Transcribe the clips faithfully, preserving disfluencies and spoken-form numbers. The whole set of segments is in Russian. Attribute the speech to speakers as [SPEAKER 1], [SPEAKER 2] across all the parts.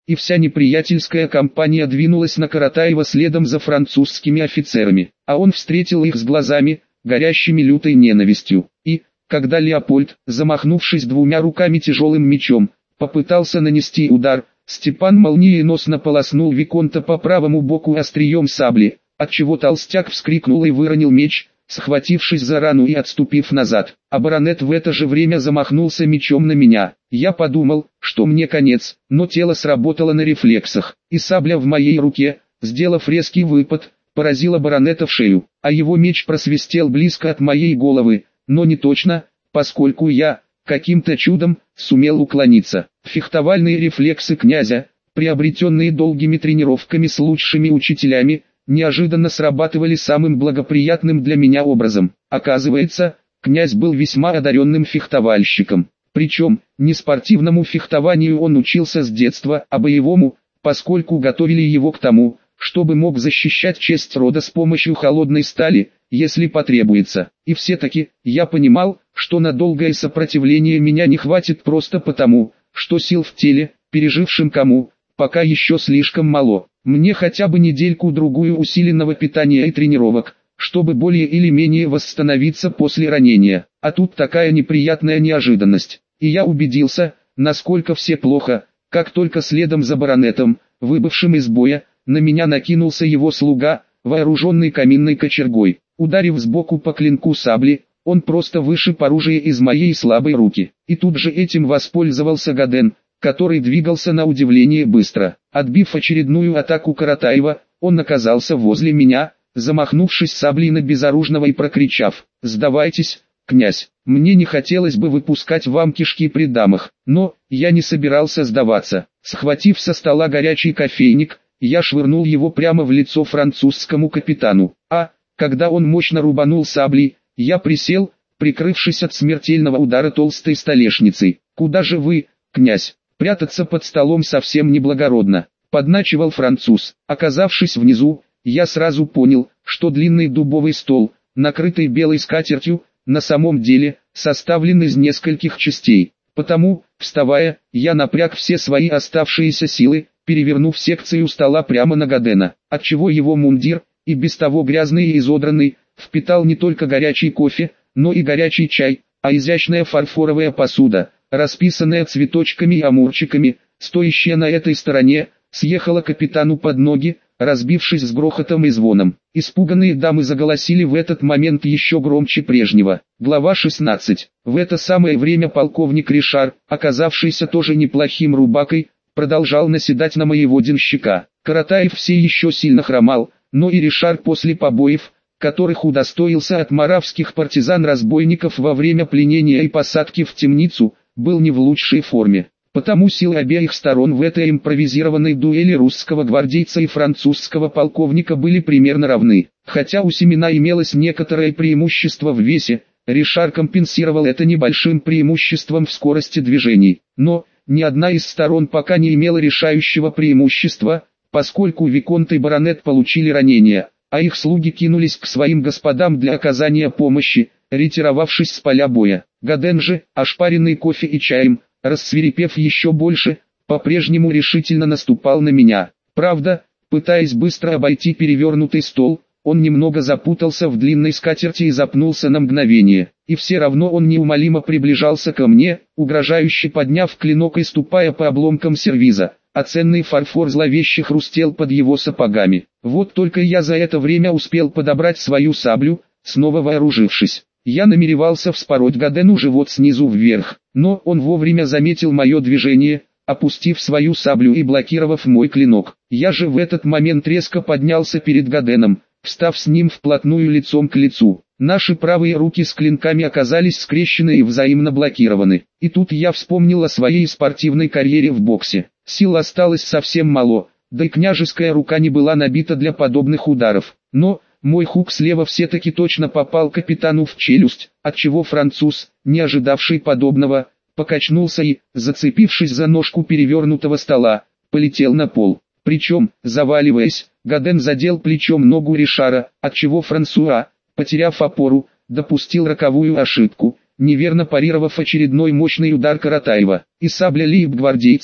[SPEAKER 1] и вся неприятельская компания двинулась на Каратаева следом за французскими офицерами, а он встретил их с глазами, горящими лютой ненавистью, и, когда Леопольд, замахнувшись двумя руками тяжелым мечом, попытался нанести удар, Степан молниеносно полоснул виконта по правому боку острием сабли, отчего толстяк вскрикнул и выронил меч, схватившись за рану и отступив назад, а баронет в это же время замахнулся мечом на меня. Я подумал, что мне конец, но тело сработало на рефлексах, и сабля в моей руке, сделав резкий выпад, поразила баронета в шею, а его меч просвистел близко от моей головы, но не точно, поскольку я, каким-то чудом, сумел уклониться. Фехтовальные рефлексы князя, приобретенные долгими тренировками с лучшими учителями, неожиданно срабатывали самым благоприятным для меня образом. Оказывается, князь был весьма одаренным фехтовальщиком. Причем, не спортивному фехтованию он учился с детства, а боевому, поскольку готовили его к тому, чтобы мог защищать честь рода с помощью холодной стали, если потребуется. И все-таки, я понимал, что на долгое сопротивление меня не хватит просто потому, что сил в теле, пережившим кому, пока еще слишком мало. Мне хотя бы недельку-другую усиленного питания и тренировок, чтобы более или менее восстановиться после ранения. А тут такая неприятная неожиданность. И я убедился, насколько все плохо, как только следом за баронетом, выбывшим из боя, на меня накинулся его слуга, вооруженный каминной кочергой. Ударив сбоку по клинку сабли, он просто вышиб оружие из моей слабой руки. И тут же этим воспользовался Гаден, который двигался на удивление быстро. Отбив очередную атаку Каратаева, он оказался возле меня, замахнувшись саблей на безоружного и прокричав: «Сдавайтесь, князь, мне не хотелось бы выпускать вам кишки при дамах». Но, я не собирался сдаваться. Схватив со стола горячий кофейник, я швырнул его прямо в лицо французскому капитану. А, когда он мощно рубанул саблей, я присел, прикрывшись от смертельного удара толстой столешницей. «Куда же вы, князь? Прятаться под столом совсем неблагородно», — подначивал француз. Оказавшись внизу, я сразу понял, что длинный дубовый стол, накрытый белой скатертью, на самом деле, составлен из нескольких частей. Потому, вставая, я напряг все свои оставшиеся силы, перевернув секцию стола прямо на Гадена, отчего его мундир, и без того грязный и изодранный, впитал не только горячий кофе, но и горячий чай, а изящная фарфоровая посуда, расписанная цветочками и амурчиками, стоящая на этой стороне, съехала капитану под ноги, разбившись с грохотом и звоном. Испуганные дамы заголосили в этот момент еще громче прежнего. Глава шестнадцать. В это самое время полковник Ришар, оказавшийся тоже неплохим рубакой, продолжал наседать на моего денщика. Каратаев все еще сильно хромал, но и Ришар после побоев, которых удостоился от моравских партизан-разбойников во время пленения и посадки в темницу, был не в лучшей форме. Потому силы обеих сторон в этой импровизированной дуэли русского гвардейца и французского полковника были примерно равны. Хотя у Семена имелось некоторое преимущество в весе, Ришар компенсировал это небольшим преимуществом в скорости движений. Но, ни одна из сторон пока не имела решающего преимущества, поскольку виконт и баронет получили ранения, а их слуги кинулись к своим господам для оказания помощи, ретировавшись с поля боя. Гаден же, ошпаренный кофе и чаем, рассвирепев еще больше, по-прежнему решительно наступал на меня. Правда, пытаясь быстро обойти перевернутый стол, он немного запутался в длинной скатерти и запнулся на мгновение. И все равно он неумолимо приближался ко мне, угрожающе подняв клинок и ступая по обломкам сервиза, а ценный фарфор зловеще хрустел под его сапогами. Вот только я за это время успел подобрать свою саблю, снова вооружившись. Я намеревался вспороть Гадену живот снизу вверх, но он вовремя заметил мое движение, опустив свою саблю и блокировав мой клинок. Я же в этот момент резко поднялся перед Гаденом, встав с ним вплотную лицом к лицу. Наши правые руки с клинками оказались скрещены и взаимно блокированы. И тут я вспомнил о своей спортивной карьере в боксе. Сил осталось совсем мало, да и княжеская рука не была набита для подобных ударов. Но мой хук слева все-таки точно попал капитану в челюсть, отчего француз, не ожидавший подобного, покачнулся и, зацепившись за ножку перевернутого стола, полетел на пол. Причем, заваливаясь, Гаден задел плечом ногу Ришара, отчего Франсуа, потеряв опору, допустил роковую ошибку, неверно парировав очередной мощный удар Каратаева. И сабля лейб-гвардейца,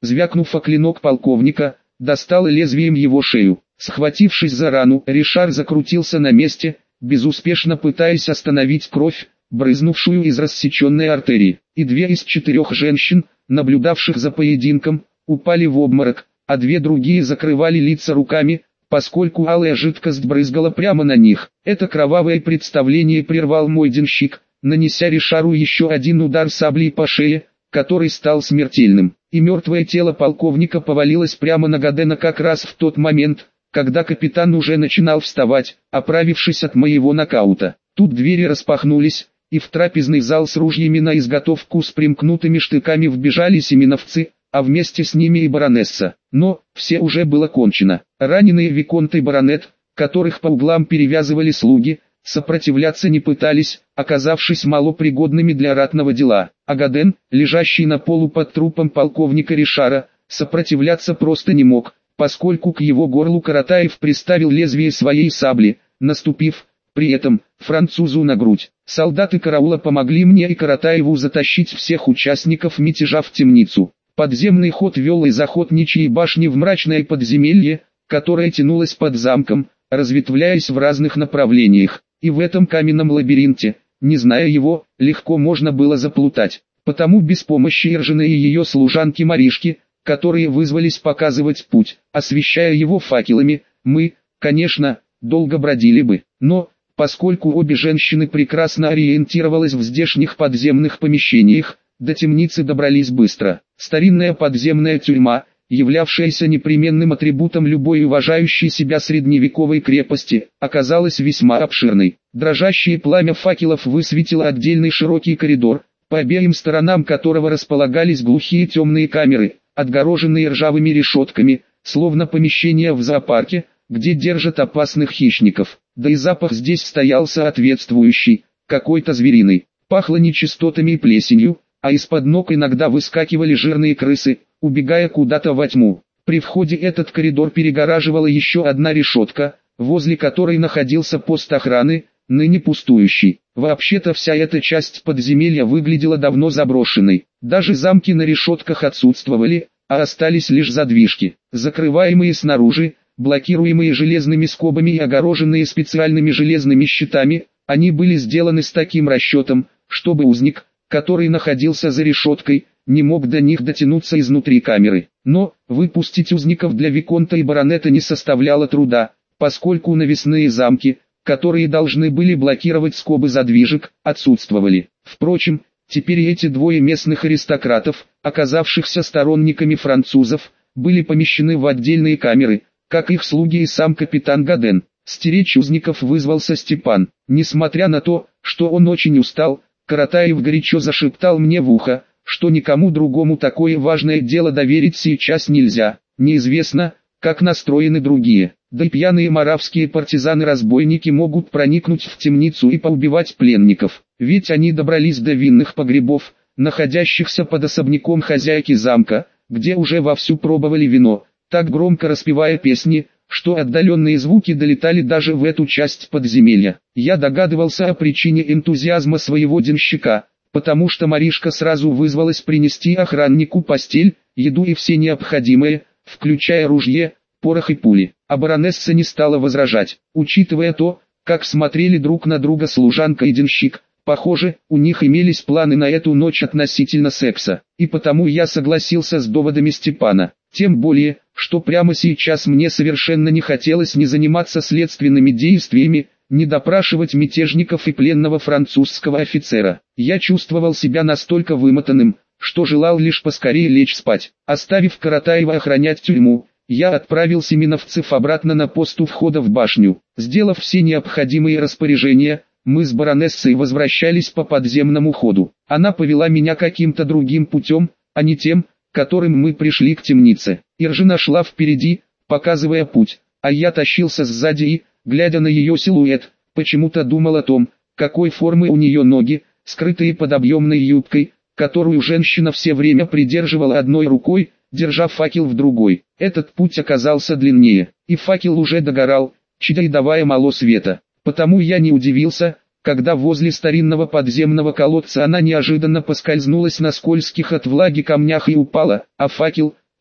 [SPEAKER 1] звякнув о клинок полковника, достала лезвием его шею. Схватившись за рану, Ришар закрутился на месте, безуспешно пытаясь остановить кровь, брызнувшую из рассеченной артерии. И две из четырех женщин, наблюдавших за поединком, упали в обморок, а две другие закрывали лица руками, поскольку алая жидкость брызгала прямо на них. Это кровавое представление прервал мой денщик, нанеся Ришару еще один удар саблей по шее, который стал смертельным. И мертвое тело полковника повалилось прямо на Гадена как раз в тот момент, когда капитан уже начинал вставать, оправившись от моего нокаута. Тут двери распахнулись, и в трапезный зал с ружьями на изготовку с примкнутыми штыками вбежали семеновцы, а вместе с ними и баронесса. Но все уже было кончено. Раненые виконт и баронет, которых по углам перевязывали слуги, сопротивляться не пытались, оказавшись малопригодными для ратного дела. А Гаден, лежащий на полу под трупом полковника Ришара, сопротивляться просто не мог, поскольку к его горлу Каратаев приставил лезвие своей сабли, наступив, при этом, французу на грудь. Солдаты караула помогли мне и Каратаеву затащить всех участников мятежа в темницу. Подземный ход вел из охотничьей башни в мрачное подземелье, которое тянулось под замком, разветвляясь в разных направлениях. И в этом каменном лабиринте, не зная его, легко можно было заплутать. Потому без помощи Иржины и ее служанки Маришки, которые вызвались показывать путь, освещая его факелами, мы, конечно, долго бродили бы. Но, поскольку обе женщины прекрасно ориентировались в здешних подземных помещениях, до темницы добрались быстро. Старинная подземная тюрьма, являвшаяся непременным атрибутом любой уважающей себя средневековой крепости, оказалась весьма обширной. Дрожащее пламя факелов высветило отдельный широкий коридор, по обеим сторонам которого располагались глухие темные камеры, отгороженные ржавыми решетками, словно помещения в зоопарке, где держат опасных хищников. Да и запах здесь стоял соответствующий, какой-то звериный. Пахло нечистотами и плесенью, а из-под ног иногда выскакивали жирные крысы, убегая куда-то во тьму. При входе этот коридор перегораживала еще одна решетка, возле которой находился пост охраны, ныне пустующий. Вообще-то вся эта часть подземелья выглядела давно заброшенной. Даже замки на решетках отсутствовали, а остались лишь задвижки, закрываемые снаружи, блокируемые железными скобами и огороженные специальными железными щитами. Они были сделаны с таким расчетом, чтобы узник, который находился за решеткой, не мог до них дотянуться изнутри камеры. Но выпустить узников для виконта и баронета не составляло труда, поскольку навесные замки, которые должны были блокировать скобы задвижек, отсутствовали. Впрочем, теперь эти двое местных аристократов, оказавшихся сторонниками французов, были помещены в отдельные камеры, как их слуги и сам капитан Гаден. Стеречь узников вызвался Степан. Несмотря на то, что он очень устал, Каратаев горячо зашептал мне в ухо, что никому другому такое важное дело доверить сейчас нельзя. Неизвестно, как настроены другие. Да и пьяные моравские партизаны-разбойники могут проникнуть в темницу и поубивать пленников. Ведь они добрались до винных погребов, находящихся под особняком хозяйки замка, где уже вовсю пробовали вино, так громко распевая песни, что отдаленные звуки долетали даже в эту часть подземелья. Я догадывался о причине энтузиазма своего денщика, потому что Маришка сразу вызвалась принести охраннику постель, еду и все необходимое, включая ружье, порох и пули. А баронесса не стала возражать, учитывая то, как смотрели друг на друга служанка и денщик. Похоже, у них имелись планы на эту ночь относительно секса, и потому я согласился с доводами Степана. Тем более, что прямо сейчас мне совершенно не хотелось ни заниматься следственными действиями, ни допрашивать мятежников и пленного французского офицера. Я чувствовал себя настолько вымотанным, что желал лишь поскорее лечь спать. Оставив Каратаева охранять тюрьму, я отправил семеновцев обратно на пост у входа в башню. Сделав все необходимые распоряжения, мы с баронессой возвращались по подземному ходу. Она повела меня каким-то другим путем, а не тем, которым мы пришли к темнице. Иржина шла впереди, показывая путь, а я тащился сзади и, глядя на ее силуэт, почему-то думал о том, какой формы у нее ноги, скрытые под объемной юбкой, которую женщина все время придерживала одной рукой, держа факел в другой. Этот путь оказался длиннее, и факел уже догорал, чадя и давая мало света. Потому я не удивился, когда возле старинного подземного колодца она неожиданно поскользнулась на скользких от влаги камнях и упала, а факел,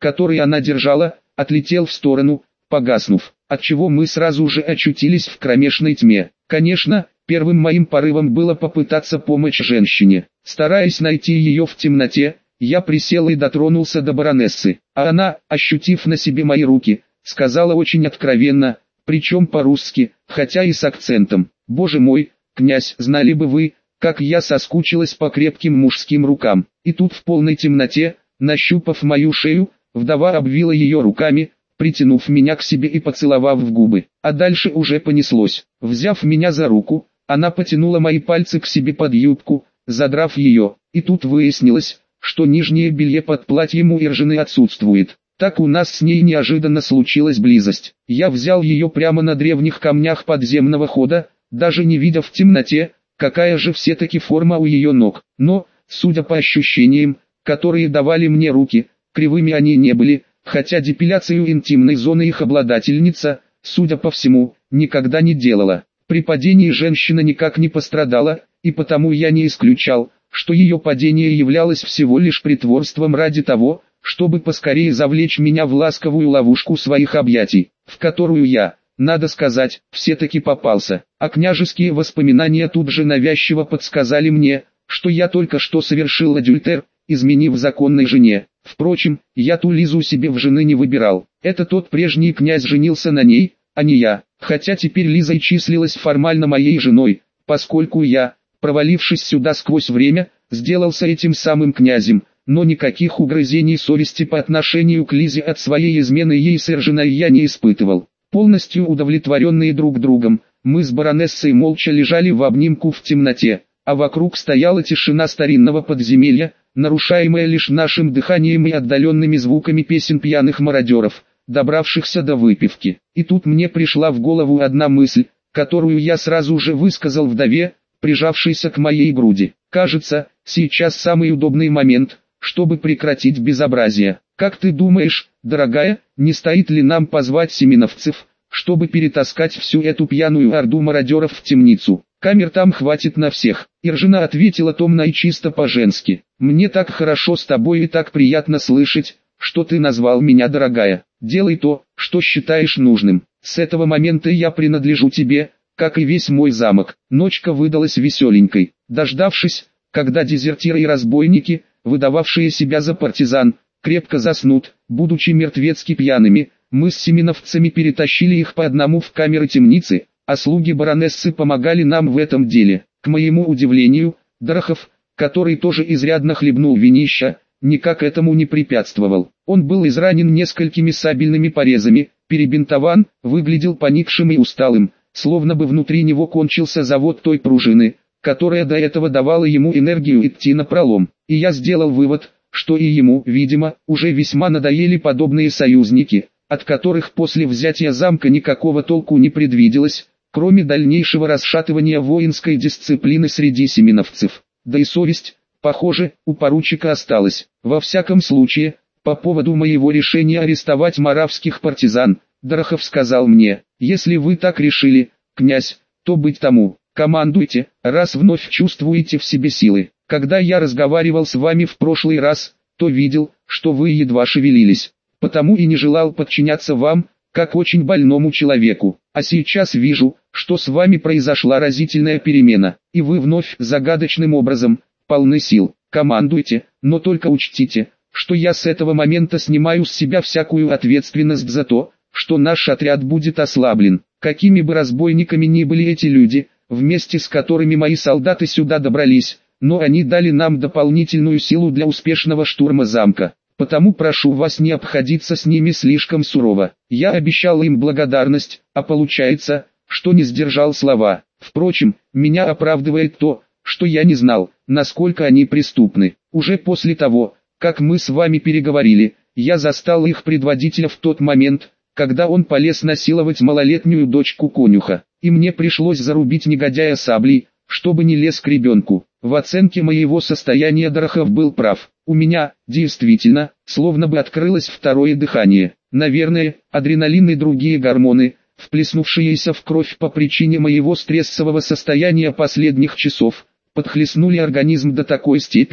[SPEAKER 1] который она держала, отлетел в сторону, погаснув, отчего мы сразу же очутились в кромешной тьме. Конечно, первым моим порывом было попытаться помочь женщине. Стараясь найти ее в темноте, я присел и дотронулся до баронессы, а она, ощутив на себе мои руки, сказала очень откровенно, причем по-русски, хотя и с акцентом: «Боже мой, князь, знали бы вы, как я соскучилась по крепким мужским рукам». И тут в полной темноте, нащупав мою шею, вдова обвила ее руками, притянув меня к себе и поцеловав в губы. А дальше уже понеслось. Взяв меня за руку, она потянула мои пальцы к себе под юбку, задрав ее, и тут выяснилось, что нижнее белье под платьем у Иржины отсутствует. Так у нас с ней неожиданно случилась близость. Я взял ее прямо на древних камнях подземного хода, даже не видя в темноте, какая же все-таки форма у ее ног. Но, судя по ощущениям, которые давали мне руки, кривыми они не были, хотя депиляцию интимной зоны их обладательница, судя по всему, никогда не делала. При падении женщина никак не пострадала, и потому я не исключал, что ее падение являлось всего лишь притворством ради того, чтобы поскорее завлечь меня в ласковую ловушку своих объятий, в которую я, надо сказать, все-таки попался. А княжеские воспоминания тут же навязчиво подсказали мне, что я только что совершил адюльтер, изменив законной жене. Впрочем, я ту Лизу себе в жены не выбирал. Это тот прежний князь женился на ней, а не я. Хотя теперь Лиза и числилась формально моей женой, поскольку я, провалившись сюда сквозь время, сделался этим самым князем. Но никаких угрызений совести по отношению к Лизе от своей измены ей с Иржиной я не испытывал. Полностью удовлетворенные друг другом, мы с баронессой молча лежали в обнимку в темноте, а вокруг стояла тишина старинного подземелья, нарушаемая лишь нашим дыханием и отдаленными звуками песен пьяных мародеров, добравшихся до выпивки. И тут мне пришла в голову одна мысль, которую я сразу же высказал вдове, прижавшейся к моей груди. Кажется, сейчас самый удобный момент, чтобы прекратить безобразие. Как ты думаешь, дорогая, не стоит ли нам позвать семеновцев, чтобы перетаскать всю эту пьяную орду мародеров в темницу? Камер там хватит на всех. Иржина ответила томно и чисто по-женски. Мне так хорошо с тобой и так приятно слышать, что ты назвал меня дорогая. Делай то, что считаешь нужным. С этого момента я принадлежу тебе, как и весь мой замок. Ночка выдалась веселенькой. Дождавшись, когда дезертиры и разбойники, выдававшие себя за партизан, крепко заснут, будучи мертвецки пьяными, мы с семеновцами перетащили их по одному в камеры темницы, а слуги баронессы помогали нам в этом деле. К моему удивлению, Дорохов, который тоже изрядно хлебнул винища, никак этому не препятствовал. Он был изранен несколькими сабельными порезами, перебинтован, выглядел поникшим и усталым, словно бы внутри него кончился завод той пружины, которая до этого давала ему энергию идти напролом. И я сделал вывод, что и ему, видимо, уже весьма надоели подобные союзники, от которых после взятия замка никакого толку не предвиделось, кроме дальнейшего расшатывания воинской дисциплины среди семеновцев. Да и совесть, похоже, у поручика осталась. Во всяком случае, по поводу моего решения арестовать моравских партизан, Дорохов сказал мне: «Если вы так решили, князь, то быть тому. Командуйте, раз вновь чувствуете в себе силы. Когда я разговаривал с вами в прошлый раз, то видел, что вы едва шевелились, потому и не желал подчиняться вам, как очень больному человеку. А сейчас вижу, что с вами произошла разительная перемена, и вы вновь загадочным образом полны сил. Командуйте, но только учтите, что я с этого момента снимаю с себя всякую ответственность за то, что наш отряд будет ослаблен. Какими бы разбойниками ни были эти люди, вместе с которыми мои солдаты сюда добрались, но они дали нам дополнительную силу для успешного штурма замка. Потому прошу вас не обходиться с ними слишком сурово. Я обещал им благодарность, а получается, что не сдержал слова. Впрочем, меня оправдывает то, что я не знал, насколько они преступны. Уже после того, как мы с вами переговорили, я застал их предводителя в тот момент, когда он полез насиловать малолетнюю дочку конюха, и мне пришлось зарубить негодяя саблей, чтобы не лез к ребенку. В оценке моего состояния Дорохов был прав. У меня, действительно, словно бы открылось второе дыхание. Наверное, адреналин и другие гормоны, вплеснувшиеся в кровь по причине моего стрессового состояния последних часов, подхлестнули организм до такой степени,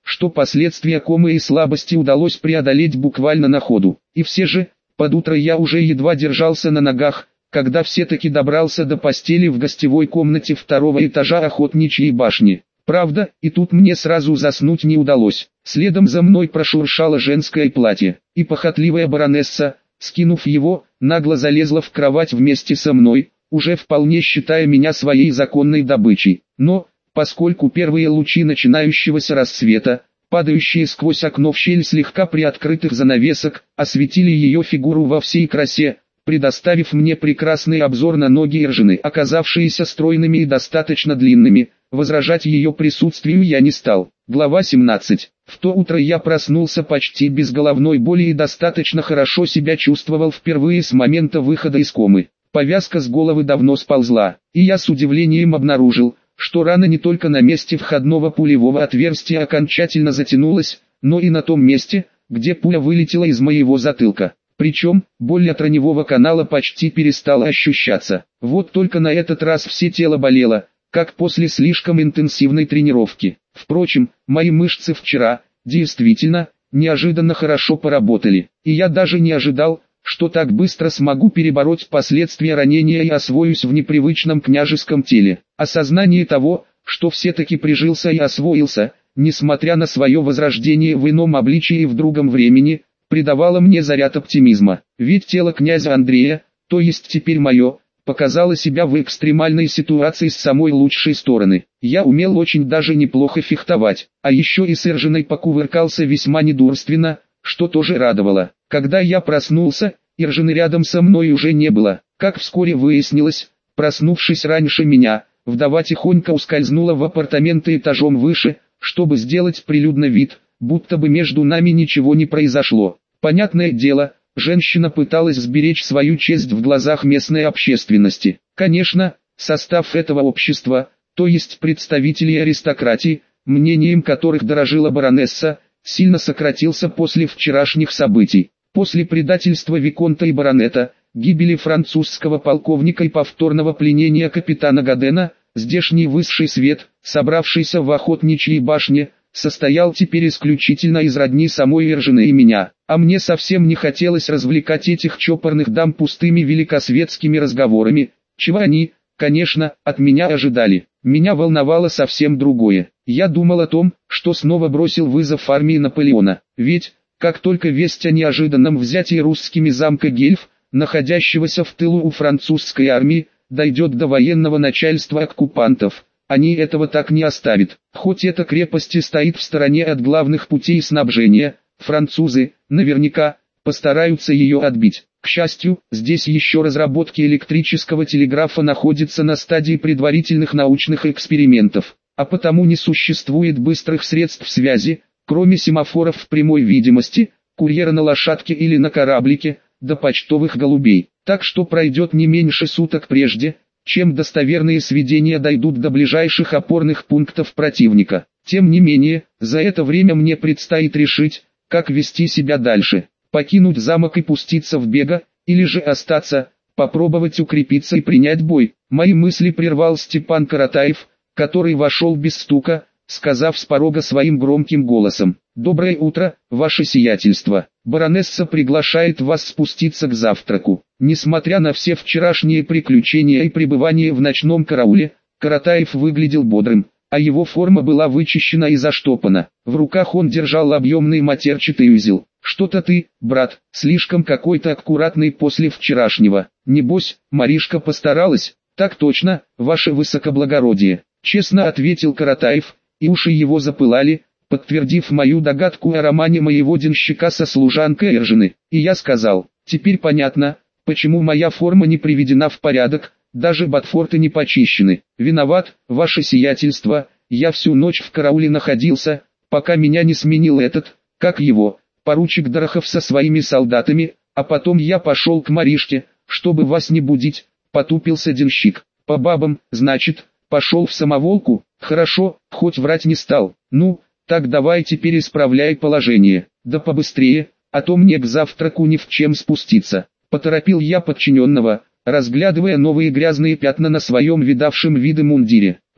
[SPEAKER 1] что последствия комы и слабости удалось преодолеть буквально на ходу. И все же, под утро я уже едва держался на ногах, когда все-таки добрался до постели в гостевой комнате второго этажа охотничьей башни. Правда, и тут мне сразу заснуть не удалось. Следом за мной прошуршало женское платье, и похотливая баронесса, скинув его, нагло залезла в кровать вместе со мной, уже вполне считая меня своей законной добычей. Но, поскольку первые лучи начинающегося рассвета, падающие сквозь окно в щель слегка приоткрытых занавесок, осветили ее фигуру во всей красе, предоставив мне прекрасный обзор на ноги Иржины, оказавшиеся стройными и достаточно длинными, возражать ее присутствию я не стал. Глава семнадцать. В то утро я проснулся почти без головной боли и достаточно хорошо себя чувствовал впервые с момента выхода из комы. Повязка с головы давно сползла, и я с удивлением обнаружил, что рана не только на месте входного пулевого отверстия окончательно затянулась, но и на том месте, где пуля вылетела из моего затылка. Причем, боль от раневого канала почти перестала ощущаться. Вот только на этот раз все тело болело, как после слишком интенсивной тренировки. Впрочем, мои мышцы вчера, действительно, неожиданно хорошо поработали, и я даже не ожидал, что так быстро смогу перебороть последствия ранения и освоюсь в непривычном княжеском теле. Осознание того, что все-таки прижился и освоился, несмотря на свое возрождение в ином обличии и в другом времени, придавало мне заряд оптимизма. Ведь тело князя Андрея, то есть теперь мое, показало себя в экстремальной ситуации с самой лучшей стороны. Я умел очень даже неплохо фехтовать, а еще и с Иржиной покувыркался весьма недурственно, что тоже радовало. Когда я проснулся, Иржины рядом со мной уже не было. Как вскоре выяснилось, проснувшись раньше меня, вдова тихонько ускользнула в апартаменты этажом выше, чтобы сделать прилюдно вид, будто бы между нами ничего не произошло. Понятное дело, женщина пыталась сберечь свою честь в глазах местной общественности. Конечно, состав этого общества, то есть представители аристократии, мнением которых дорожила баронесса, сильно сократился после вчерашних событий. После предательства виконта и баронета, гибели французского полковника и повторного пленения капитана Гадена, здешний высший свет, собравшийся в охотничьей башне, состоял теперь исключительно из родни самой Иржины и меня, а мне совсем не хотелось развлекать этих чопорных дам пустыми великосветскими разговорами, чего они, конечно, от меня ожидали. Меня волновало совсем другое. Я думал о том, что снова бросил вызов армии Наполеона, ведь, как только весть о неожиданном взятии русскими замка Гельф, находящегося в тылу у французской армии, дойдет до военного начальства оккупантов, они этого так не оставят. Хоть эта крепость и стоит в стороне от главных путей снабжения, французы, наверняка, постараются ее отбить. К счастью, здесь еще разработки электрического телеграфа находятся на стадии предварительных научных экспериментов, а потому не существует быстрых средств связи, кроме семафоров в прямой видимости, курьера на лошадке или на кораблике, до почтовых голубей. Так что пройдет не меньше суток прежде, чем достоверные сведения дойдут до ближайших опорных пунктов противника. Тем не менее, за это время мне предстоит решить, как вести себя дальше. Покинуть замок и пуститься в бега, или же остаться, попробовать укрепиться и принять бой. Мои мысли прервал Степан Каратаев, который вошел без стука, сказав с порога своим громким голосом: «Доброе утро, ваше сиятельство. Баронесса приглашает вас спуститься к завтраку». Несмотря на все вчерашние приключения и пребывание в ночном карауле, Каратаев выглядел бодрым, а его форма была вычищена и заштопана. В руках он держал объемный матерчатый узел. «Что-то ты, брат, слишком какой-то аккуратный после вчерашнего. Небось, Маришка постаралась?» «Так точно, ваше высокоблагородие», — честно ответил Каратаев, и уши его запылали, подтвердив мою догадку о романе моего денщика со служанкой Иржины. И я сказал: «Теперь понятно, почему моя форма не приведена в порядок, даже ботфорты не почищены. Виноват, ваше сиятельство, я всю ночь в карауле находился, пока меня не сменил этот, как его, поручик Дорохов со своими солдатами, а потом я пошел к Маришке, чтобы вас не будить», — потупился денщик. «По бабам, значит, пошел в самоволку? Хорошо, хоть врать не стал. Ну, так давай теперь исправляй положение, да побыстрее, а то мне к завтраку ни в чем спуститься». Поторопил я подчиненного, разглядывая новые грязные пятна на своем видавшем виды мундире.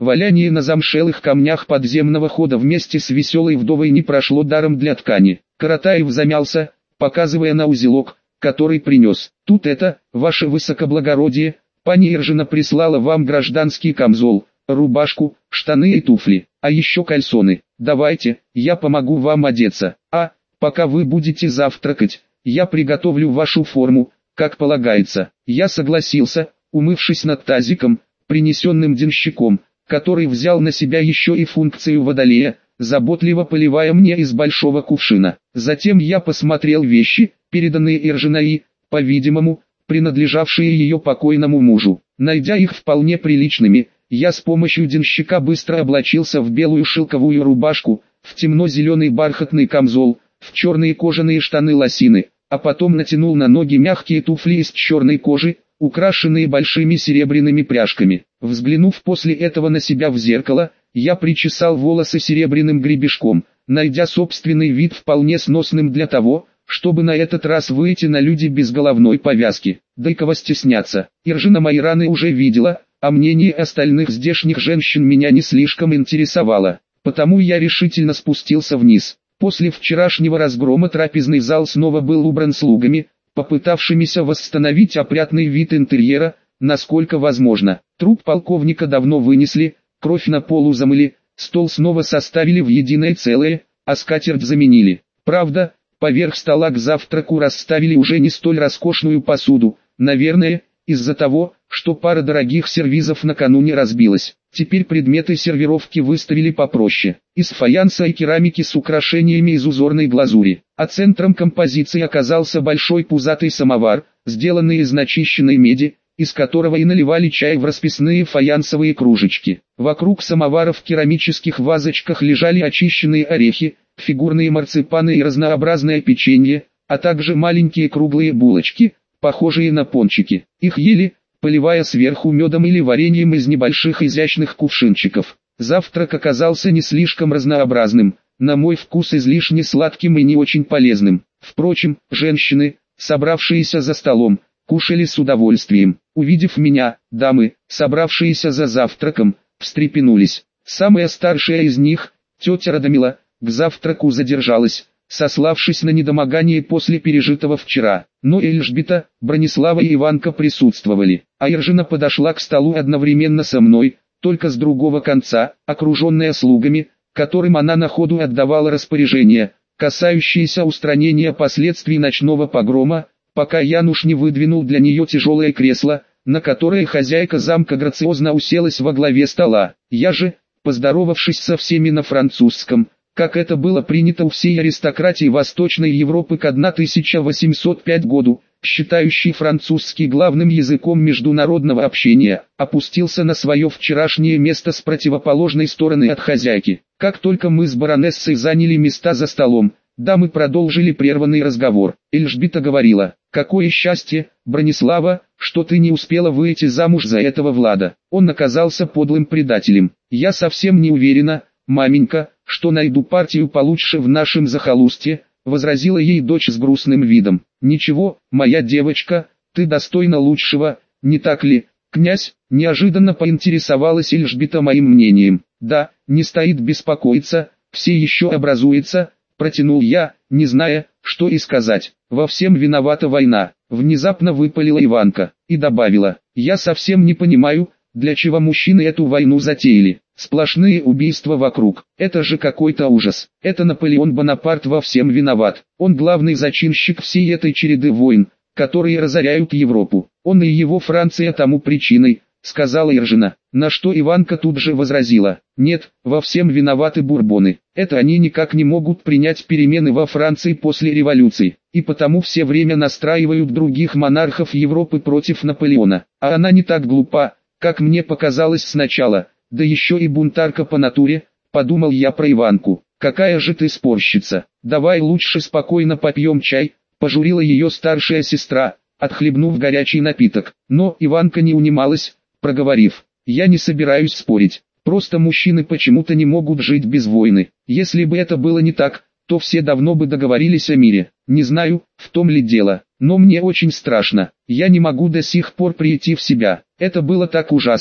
[SPEAKER 1] Валяние на замшелых камнях подземного хода вместе с веселой вдовой не прошло даром для ткани. Каратаев замялся, показывая на узелок, который принес. Тут это, ваше высокоблагородие, пани Иржина прислала вам гражданский камзол, рубашку, штаны и туфли, а еще кальсоны. Давайте, я помогу вам одеться. А, пока вы будете завтракать, я приготовлю вашу форму, как полагается. Я согласился, умывшись над тазиком, принесенным денщиком, который взял на себя еще и функцию водолея, заботливо поливая мне из большого кувшина. Затем я посмотрел вещи, переданные Иржиной и, по-видимому, принадлежавшие ее покойному мужу. Найдя их вполне приличными, я с помощью денщика быстро облачился в белую шелковую рубашку, в темно-зеленый бархатный камзол, в черные кожаные штаны лосины, а потом натянул на ноги мягкие туфли из черной кожи, украшенные большими серебряными пряжками. Взглянув после этого на себя в зеркало, я причесал волосы серебряным гребешком, найдя собственный вид вполне сносным для того, чтобы на этот раз выйти на люди без головной повязки. Да и кого стесняться, Иржина мои раны уже видела, а мнение остальных здешних женщин меня не слишком интересовало. Потому я решительно спустился вниз. После вчерашнего разгрома трапезный зал снова был убран слугами, попытавшимися восстановить опрятный вид интерьера, насколько возможно. Труп полковника давно вынесли, кровь на полу замыли, стол снова составили в единое целое, а скатерть заменили. Правда, поверх стола к завтраку расставили уже не столь роскошную посуду, наверное, из-за того, что пара дорогих сервизов накануне разбилась. Теперь предметы сервировки выставили попроще, из фаянса и керамики с украшениями из узорной глазури, а центром композиции оказался большой пузатый самовар, сделанный из начищенной меди, из которого и наливали чай в расписные фаянсовые кружечки. Вокруг самовара в керамических вазочках лежали очищенные орехи, фигурные марципаны и разнообразное печенье, а также маленькие круглые булочки, похожие на пончики. Их ели, поливая сверху медом или вареньем из небольших изящных кувшинчиков. Завтрак оказался не слишком разнообразным, на мой вкус излишне сладким и не очень полезным. Впрочем, женщины, собравшиеся за столом, кушали с удовольствием. Увидев меня, дамы, собравшиеся за завтраком, встрепенулись. Самая старшая из них, тетя Радомила, к завтраку задержалась, сославшись на недомогание после пережитого вчера. Но Эльжбета, Бронислава и Иванка присутствовали, а Иржина подошла к столу одновременно со мной, только с другого конца, окруженная слугами, которым она на ходу отдавала распоряжения, касающиеся устранения последствий ночного погрома, пока Януш не выдвинул для нее тяжелое кресло, на которое хозяйка замка грациозно уселась во главе стола. Я же, поздоровавшись со всеми на французском, как это было принято у всей аристократии Восточной Европы к тысяча восемьсот пятому году, считающий французский главным языком международного общения, опустился на свое вчерашнее место с противоположной стороны от хозяйки. Как только мы с баронессой заняли места за столом, дамы продолжили прерванный разговор. Эльжбета говорила: «Какое счастье, Бронислава, что ты не успела выйти замуж за этого Влада. Он оказался подлым предателем. Я совсем не уверена, маменька, что найду партию получше в нашем захолустье», — возразила ей дочь с грустным видом. «Ничего, моя девочка, ты достойна лучшего, не так ли, князь?» — неожиданно поинтересовалась Эльжбета моим мнением. «Да, не стоит беспокоиться, все еще образуется», — протянул я, не зная, что и сказать. «Во всем виновата война», — внезапно выпалила Иванка, и добавила: «Я совсем не понимаю, для чего мужчины эту войну затеяли. Сплошные убийства вокруг. Это же какой-то ужас. Это Наполеон Бонапарт во всем виноват. Он главный зачинщик всей этой череды войн, которые разоряют Европу. Он и его Франция тому причиной», — сказала Иржина. На что Иванка тут же возразила: «Нет, во всем виноваты бурбоны. Это они никак не могут принять перемены во Франции после революции, и потому все время настраивают других монархов Европы против Наполеона. А она не так глупа, как мне показалось сначала, да еще и бунтарка по натуре», — подумал я про Иванку. «Какая же ты спорщица. Давай лучше спокойно попьем чай», — пожурила ее старшая сестра, отхлебнув горячий напиток. Но Иванка не унималась, проговорив: «Я не собираюсь спорить, просто мужчины почему-то не могут жить без войны. Если бы это было не так, то все давно бы договорились о мире. Не знаю, в том ли дело, но мне очень страшно. Я не могу до сих пор прийти в себя. Это было так ужасно,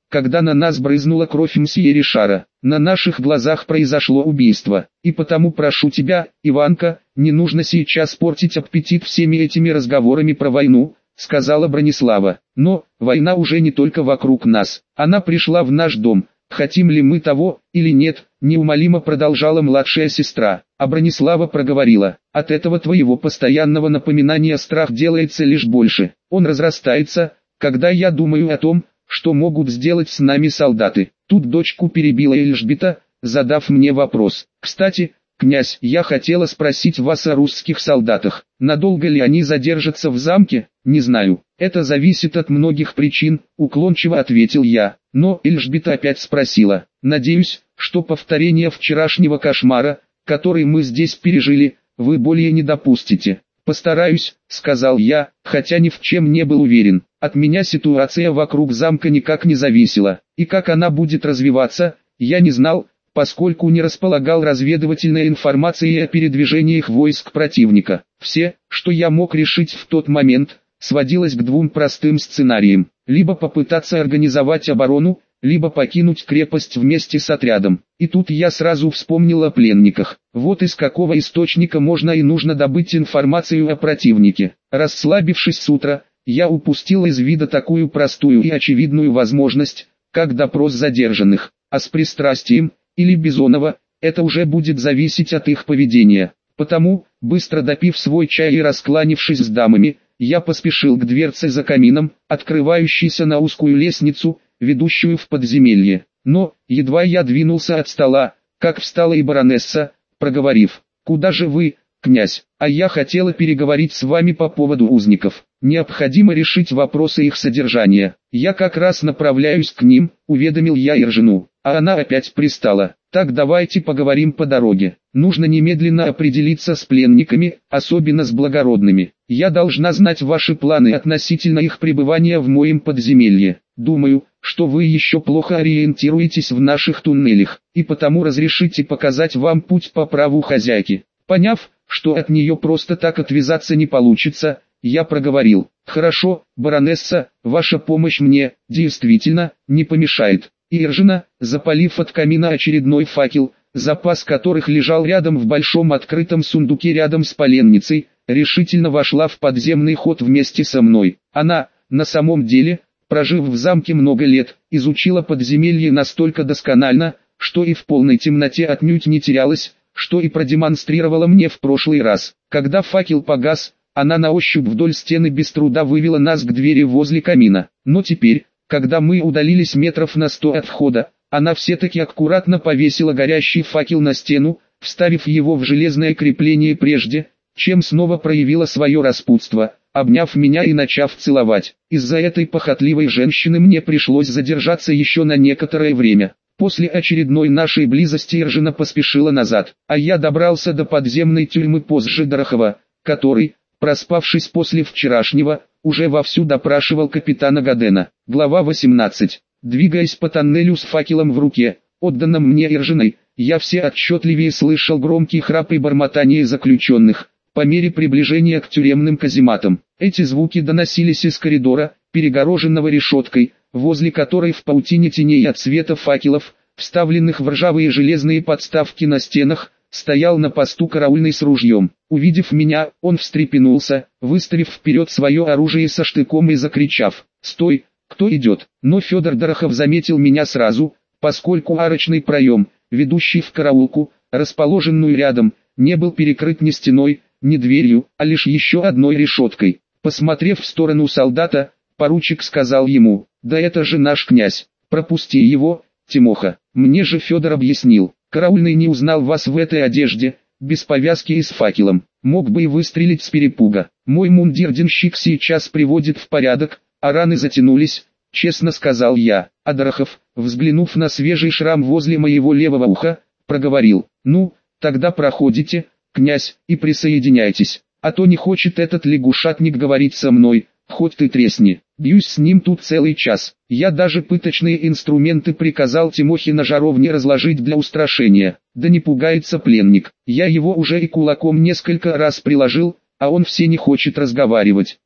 [SPEAKER 1] когда на нас брызнула кровь мсье Ришара. На наших глазах произошло убийство, и потому прошу тебя, Иванка, не нужно сейчас портить аппетит всеми этими разговорами про войну, сказала Бронислава. Но, война уже не только вокруг нас, она пришла в наш дом, хотим ли мы того, или нет, неумолимо продолжала младшая сестра. А Бронислава проговорила: от этого твоего постоянного напоминания страх делается лишь больше, он разрастается, когда я думаю о том, что могут сделать с нами солдаты. Тут дочку перебила Эльжбета, задав мне вопрос. Кстати, князь, я хотела спросить вас о русских солдатах. Надолго ли они задержатся в замке? Не знаю. Это зависит от многих причин, уклончиво ответил я. Но Эльжбета опять спросила. Надеюсь, что повторение вчерашнего кошмара, который мы здесь пережили, вы более не допустите. «Постараюсь», — сказал я, хотя ни в чем не был уверен. От меня ситуация вокруг замка никак не зависела, и как она будет развиваться, я не знал, поскольку не располагал разведывательной информацией о передвижениях войск противника. Все, что я мог решить в тот момент, сводилось к двум простым сценариям: либо попытаться организовать оборону, либо покинуть крепость вместе с отрядом. И тут я сразу вспомнил о пленниках. Вот из какого источника можно и нужно добыть информацию о противнике. Расслабившись с утра, я упустил из вида такую простую и очевидную возможность, как допрос задержанных. А с пристрастием, или Бизонова, это уже будет зависеть от их поведения. Потому, быстро допив свой чай и раскланившись с дамами, я поспешил к дверце за камином, открывающейся на узкую лестницу, ведущую в подземелье. Но, едва я двинулся от стола, как встала и баронесса, проговорив: «Куда же вы, князь? А я хотела переговорить с вами по поводу узников. Необходимо решить вопросы их содержания. Я как раз направляюсь к ним», — уведомил я Иржину. А она опять пристала: «Так давайте поговорим по дороге. Нужно немедленно определиться с пленниками, особенно с благородными. Я должна знать ваши планы относительно их пребывания в моем подземелье. Думаю, что вы еще плохо ориентируетесь в наших туннелях, и потому разрешите показать вам путь по праву хозяйки». Поняв, что от нее просто так отвязаться не получится, я проговорил: «Хорошо, баронесса, ваша помощь мне, действительно, не помешает». И Иржина, запалив от камина очередной факел, запас которых лежал рядом в большом открытом сундуке рядом с поленницей, решительно вошла в подземный ход вместе со мной. Она, на самом деле, прожив в замке много лет, изучила подземелье настолько досконально, что и в полной темноте отнюдь не терялась, что и продемонстрировала мне в прошлый раз. Когда факел погас, она на ощупь вдоль стены без труда вывела нас к двери возле камина. Но теперь, когда мы удалились метров на сто от входа, она все-таки аккуратно повесила горящий факел на стену, вставив его в железное крепление прежде, чем снова проявила свое распутство, обняв меня и начав целовать. Из-за этой похотливой женщины мне пришлось задержаться еще на некоторое время. После очередной нашей близости Иржина поспешила назад, а я добрался до подземной тюрьмы позже Дорохова, который, проспавшись после вчерашнего, уже вовсю допрашивал капитана Гадена. Глава восемнадцать. Двигаясь по тоннелю с факелом в руке, отданном мне Иржиной, я все отчетливее слышал громкий храп и бормотание заключенных, по мере приближения к тюремным казематам. Эти звуки доносились из коридора, перегороженного решеткой, возле которой в паутине теней от света факелов, вставленных в ржавые железные подставки на стенах, стоял на посту караульный с ружьем. Увидев меня, он встрепенулся, выставив вперед свое оружие со штыком и закричав: «Стой! Кто идет?» Но Федор Дорохов заметил меня сразу, поскольку арочный проем, ведущий в караулку, расположенную рядом, не был перекрыт ни стеной, ни дверью, а лишь еще одной решеткой. Посмотрев в сторону солдата, поручик сказал ему: «Да это же наш князь, пропусти его, Тимоха». Мне же Федор объяснил: «Караульный не узнал вас в этой одежде, без повязки и с факелом, мог бы и выстрелить с перепуга. Мой мундир денщик сейчас приводит в порядок, а раны затянулись», — честно сказал я. А Дорохов, взглянув на свежий шрам возле моего левого уха, проговорил: «Ну, тогда проходите, князь, и присоединяйтесь, а то не хочет этот лягушатник говорить со мной, хоть ты тресни. Бьюсь с ним тут целый час». Я даже пыточные инструменты приказал Тимохе на жаровне разложить для устрашения. Да не пугается пленник, я его уже и кулаком несколько раз приложил, а он все не хочет разговаривать.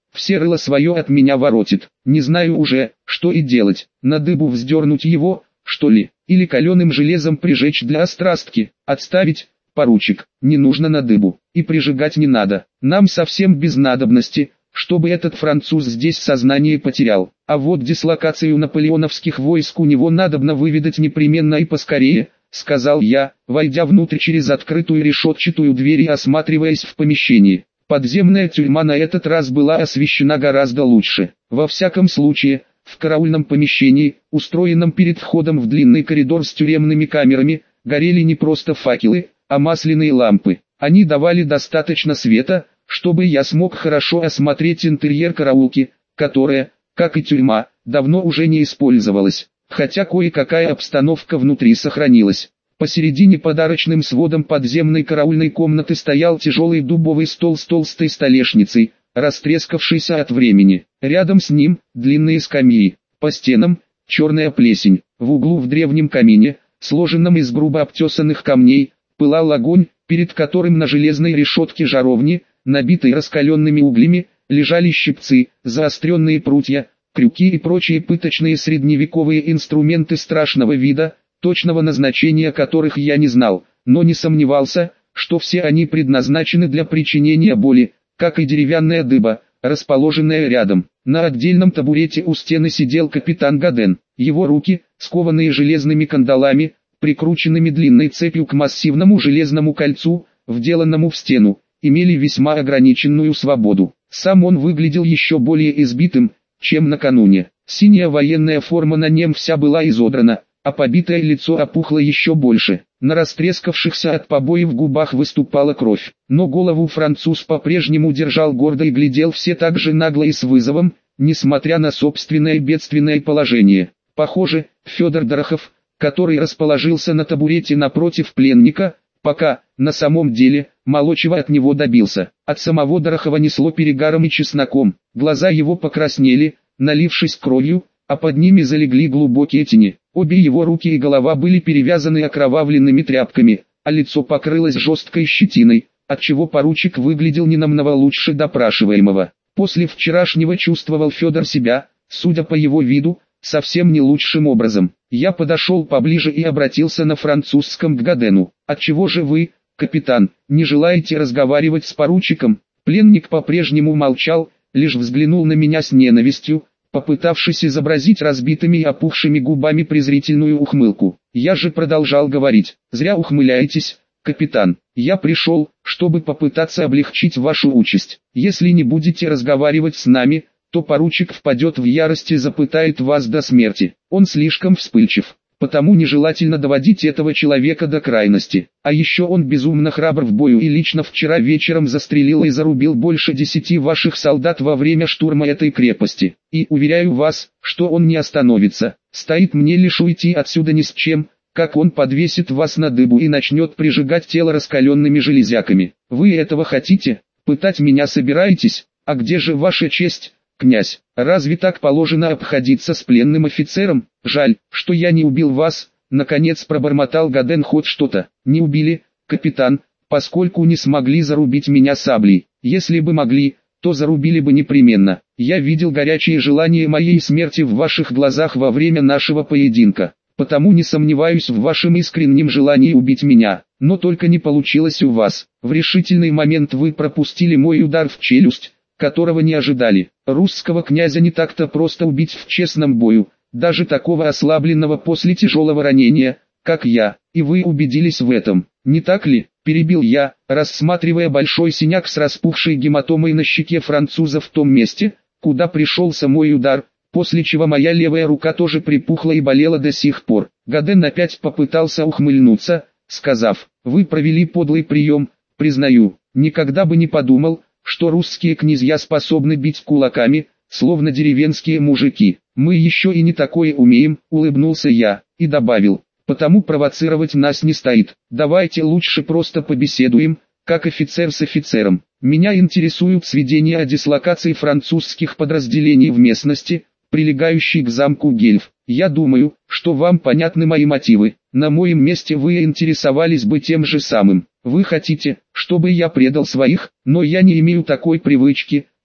[SPEAKER 1] все рыло свое от меня воротит. Не знаю уже, что и делать, на дыбу вздернуть его, что ли, или каленым железом прижечь для острастки, отставить, поручик, не нужно на дыбу, и прижигать не надо, нам совсем без надобности, чтобы этот француз здесь сознание потерял, а вот дислокацию наполеоновских войск у него надобно выведать непременно и поскорее, сказал я, войдя внутрь через открытую решетчатую дверь и осматриваясь в помещении. Подземная тюрьма на этот раз была освещена гораздо лучше. Во всяком случае, в караульном помещении, устроенном перед входом в длинный коридор с тюремными камерами, горели не просто факелы, а масляные лампы. Они давали достаточно света, чтобы я смог хорошо осмотреть интерьер караулки, которая, как и тюрьма, давно уже не использовалась, хотя кое-какая обстановка внутри сохранилась. Посередине подарочным сводом подземной караульной комнаты стоял тяжелый дубовый стол с толстой столешницей, растрескавшийся от времени. Рядом с ним длинные скамьи, по стенам черная плесень. В углу в древнем камине, сложенном из грубо обтесанных камней, пылал огонь, перед которым на железной решетке жаровни, набитой раскаленными углями, лежали щипцы, заостренные прутья, крюки и прочие пыточные средневековые инструменты страшного вида, точного назначения которых я не знал, но не сомневался, что все они предназначены для причинения боли, как и деревянная дыба, расположенная рядом. На отдельном табурете у стены сидел капитан Гаден. Его руки, скованные железными кандалами, прикрученными длинной цепью к массивному железному кольцу, вделанному в стену, имели весьма ограниченную свободу. Сам он выглядел еще более избитым, чем накануне. Синяя военная форма на нем вся была изодрана, а побитое лицо опухло еще больше. На растрескавшихся от побоев губах выступала кровь. Но голову француз по-прежнему держал гордо и глядел все так же нагло и с вызовом, несмотря на собственное бедственное положение. Похоже, Федор Дорохов, который расположился на табурете напротив пленника, пока, на самом деле, мало чего от него добился. От самого Дорохова несло перегаром и чесноком. Глаза его покраснели, налившись кровью, а под ними залегли глубокие тени. Обе его руки и голова были перевязаны окровавленными тряпками, а лицо покрылось жесткой щетиной, отчего поручик выглядел ненамного лучше допрашиваемого. После вчерашнего чувствовал Федор себя, судя по его виду, совсем не лучшим образом. Я подошел поближе и обратился на французском к Гадену. «Отчего же вы, капитан, не желаете разговаривать с поручиком?» Пленник по-прежнему молчал, лишь взглянул на меня с ненавистью, попытавшись изобразить разбитыми и опухшими губами презрительную ухмылку. Я же продолжал говорить: «Зря ухмыляетесь, капитан. Я пришел, чтобы попытаться облегчить вашу участь. Если не будете разговаривать с нами, то поручик впадет в ярость и запытает вас до смерти. Он слишком вспыльчив, потому нежелательно доводить этого человека до крайности. А еще он безумно храбр в бою и лично вчера вечером застрелил и зарубил больше десяти ваших солдат во время штурма этой крепости. И уверяю вас, что он не остановится. Стоит мне лишь уйти отсюда ни с чем, как он подвесит вас на дыбу и начнет прижигать тело раскаленными железяками. Вы этого хотите? Пытать меня собираетесь? А где же ваша честь, князь? Разве так положено обходиться с пленным офицером? Жаль, что я не убил вас», — наконец пробормотал Гаден. «Хоть что-то не убили, капитан, поскольку не смогли зарубить меня саблей. Если бы могли, то зарубили бы непременно. Я видел горячее желание моей смерти в ваших глазах во время нашего поединка, потому не сомневаюсь в вашем искреннем желании убить меня, но только не получилось у вас. В решительный момент вы пропустили мой удар в челюсть, которого не ожидали. Русского князя не так-то просто убить в честном бою, даже такого ослабленного после тяжелого ранения, как я, и вы убедились в этом, не так ли?» — перебил я, рассматривая большой синяк с распухшей гематомой на щеке француза в том месте, куда пришелся мой удар, после чего моя левая рука тоже припухла и болела до сих пор. Гаден опять попытался ухмыльнуться, сказав: «Вы провели подлый прием, признаю, никогда бы не подумал, что русские князья способны бить кулаками, словно деревенские мужики. Мы еще и не такое умеем», — улыбнулся я, и добавил: «потому провоцировать нас не стоит. Давайте лучше просто побеседуем, как офицер с офицером. Меня интересуют сведения о дислокации французских подразделений в местности, прилегающей к замку Гельф. Я думаю, что вам понятны мои мотивы. На моем месте вы интересовались бы тем же самым. Вы хотите, чтобы я предал своих, но я не имею такой привычки»,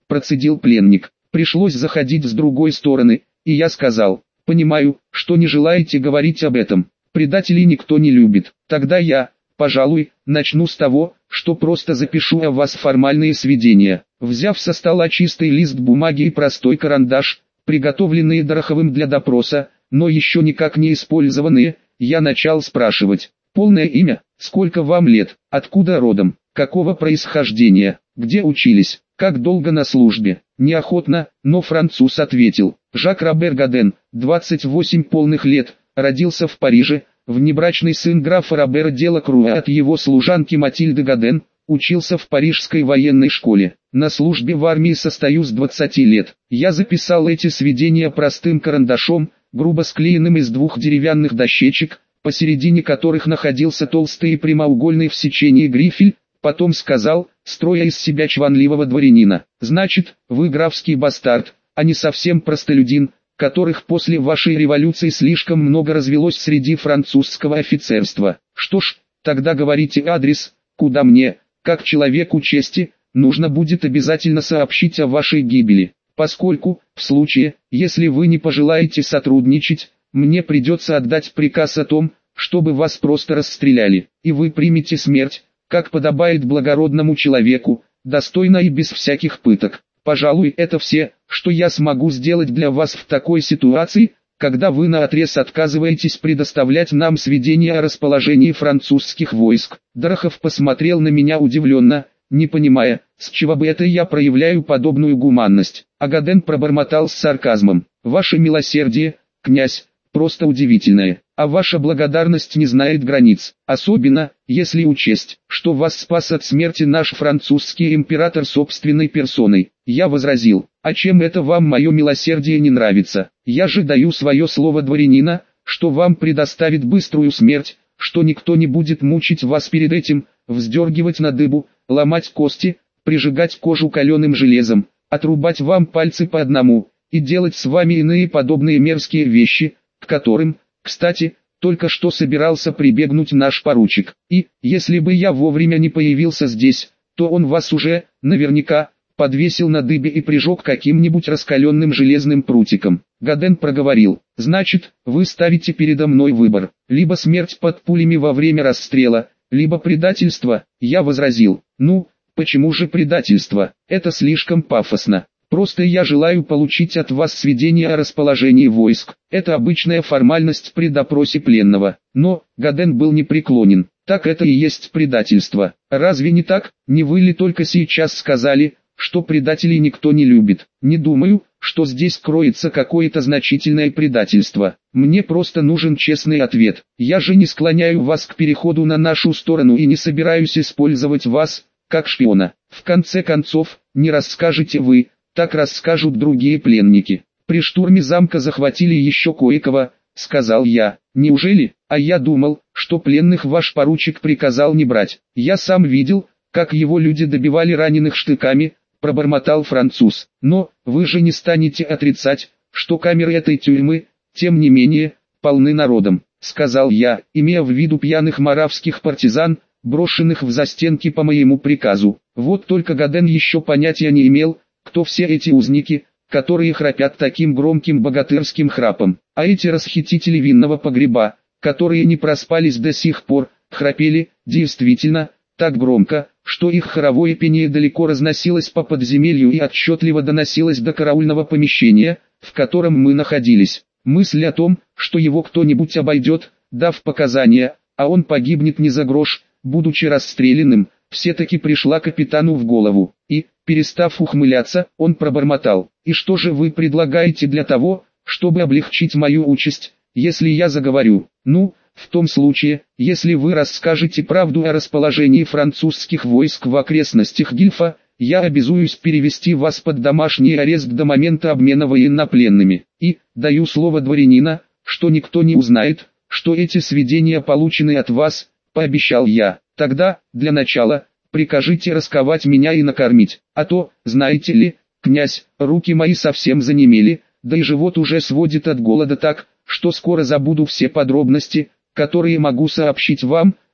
[SPEAKER 1] процедил пленник. Пришлось заходить с другой стороны, и я сказал: понимаю, что не желаете говорить об этом. Предателей никто не любит. Тогда я, пожалуй, начну с того, что просто запишу о вас формальные сведения. Взяв со стола чистый лист бумаги и простой карандаш, приготовленные Дороховым для допроса, но еще никак не использованные, я начал спрашивать. Полное имя, сколько вам лет, откуда родом, какого происхождения, где учились, как долго на службе. Неохотно, но француз ответил. Жак Робер Гаден, двадцать восемь полных лет, родился в Париже, внебрачный сын графа Робера де ла Круа от его служанки Матильды Гаден, учился в парижской военной школе. На службе в армии состою с двадцати лет. Я записал эти сведения простым карандашом, грубо склеенным из двух деревянных дощечек, посередине которых находился толстый и прямоугольный в сечении грифель. Потом сказал, строя из себя чванливого дворянина: значит, вы графский бастард, а не совсем простолюдин, которых после вашей революции слишком много развелось среди французского офицерства. Что ж, тогда говорите адрес, куда мне, как человеку чести, нужно будет обязательно сообщить о вашей гибели, поскольку, в случае, если вы не пожелаете сотрудничать, мне придется отдать приказ о том, чтобы вас просто расстреляли, и вы примете смерть, как подобает благородному человеку, достойно и без всяких пыток. Пожалуй, это все, что я смогу сделать для вас в такой ситуации, когда вы наотрез отказываетесь предоставлять нам сведения о расположении французских войск. Дорохов посмотрел на меня удивленно, не понимая, с чего бы это я проявляю подобную гуманность. А Гаден пробормотал с сарказмом: ваше милосердие, князь, просто удивительное, а ваша благодарность не знает границ, особенно, если учесть, что вас спас от смерти наш французский император собственной персоной. Я возразил: а чем это вам мое милосердие не нравится? Я же даю свое слово дворянина, что вам предоставит быструю смерть, что никто не будет мучить вас перед этим, вздергивать на дыбу, ломать кости, прижигать кожу каленым железом, отрубать вам пальцы по одному, и делать с вами иные подобные мерзкие вещи, к которым, кстати, только что собирался прибегнуть наш поручик. И, если бы я вовремя не появился здесь, то он вас уже, наверняка, подвесил на дыбе и прижег каким-нибудь раскаленным железным прутиком. Гаден проговорил: значит, вы ставите передо мной выбор, либо смерть под пулями во время расстрела, либо предательство. Я возразил: ну, почему же предательство, это слишком пафосно. Просто я желаю получить от вас сведения о расположении войск. Это обычная формальность при допросе пленного. Но, Гаден был непреклонен. Так это и есть предательство. Разве не так? Не вы ли только сейчас сказали, что предателей никто не любит? Не думаю, что здесь кроется какое-то значительное предательство. Мне просто нужен честный ответ. Я же не склоняю вас к переходу на нашу сторону и не собираюсь использовать вас, как шпиона. В конце концов, не расскажете вы, так расскажут другие пленники. При штурме замка захватили еще кое-кого, сказал я. Неужели? А я думал, что пленных ваш поручик приказал не брать. Я сам видел, как его люди добивали раненых штыками, пробормотал француз. Но, вы же не станете отрицать, что камеры этой тюрьмы, тем не менее, полны народом, сказал я, имея в виду пьяных моравских партизан, брошенных в застенки по моему приказу. Вот только Гаден еще понятия не имел, кто все эти узники, которые храпят таким громким богатырским храпом. А эти расхитители винного погреба, которые не проспались до сих пор, храпели, действительно, так громко, что их хоровое пение далеко разносилось по подземелью и отчетливо доносилось до караульного помещения, в котором мы находились. Мысль о том, что его кто-нибудь обойдет, дав показания, а он погибнет не за грош, будучи расстрелянным, все-таки пришла капитану в голову. И, перестав ухмыляться, он пробормотал: «И что же вы предлагаете для того, чтобы облегчить мою участь, если я заговорю? Ну, в том случае, если вы расскажете правду о расположении французских войск в окрестностях Гильфа, я обязуюсь перевести вас под домашний арест до момента обмена военнопленными. И, даю слово дворянина, что никто не узнает, что эти сведения получены от вас», — пообещал я. «Тогда, для начала, прикажите расковать меня и накормить, а то, знаете ли, князь, руки мои совсем занемели, да и живот уже сводит от голода так, что скоро забуду все подробности, которые могу сообщить вам,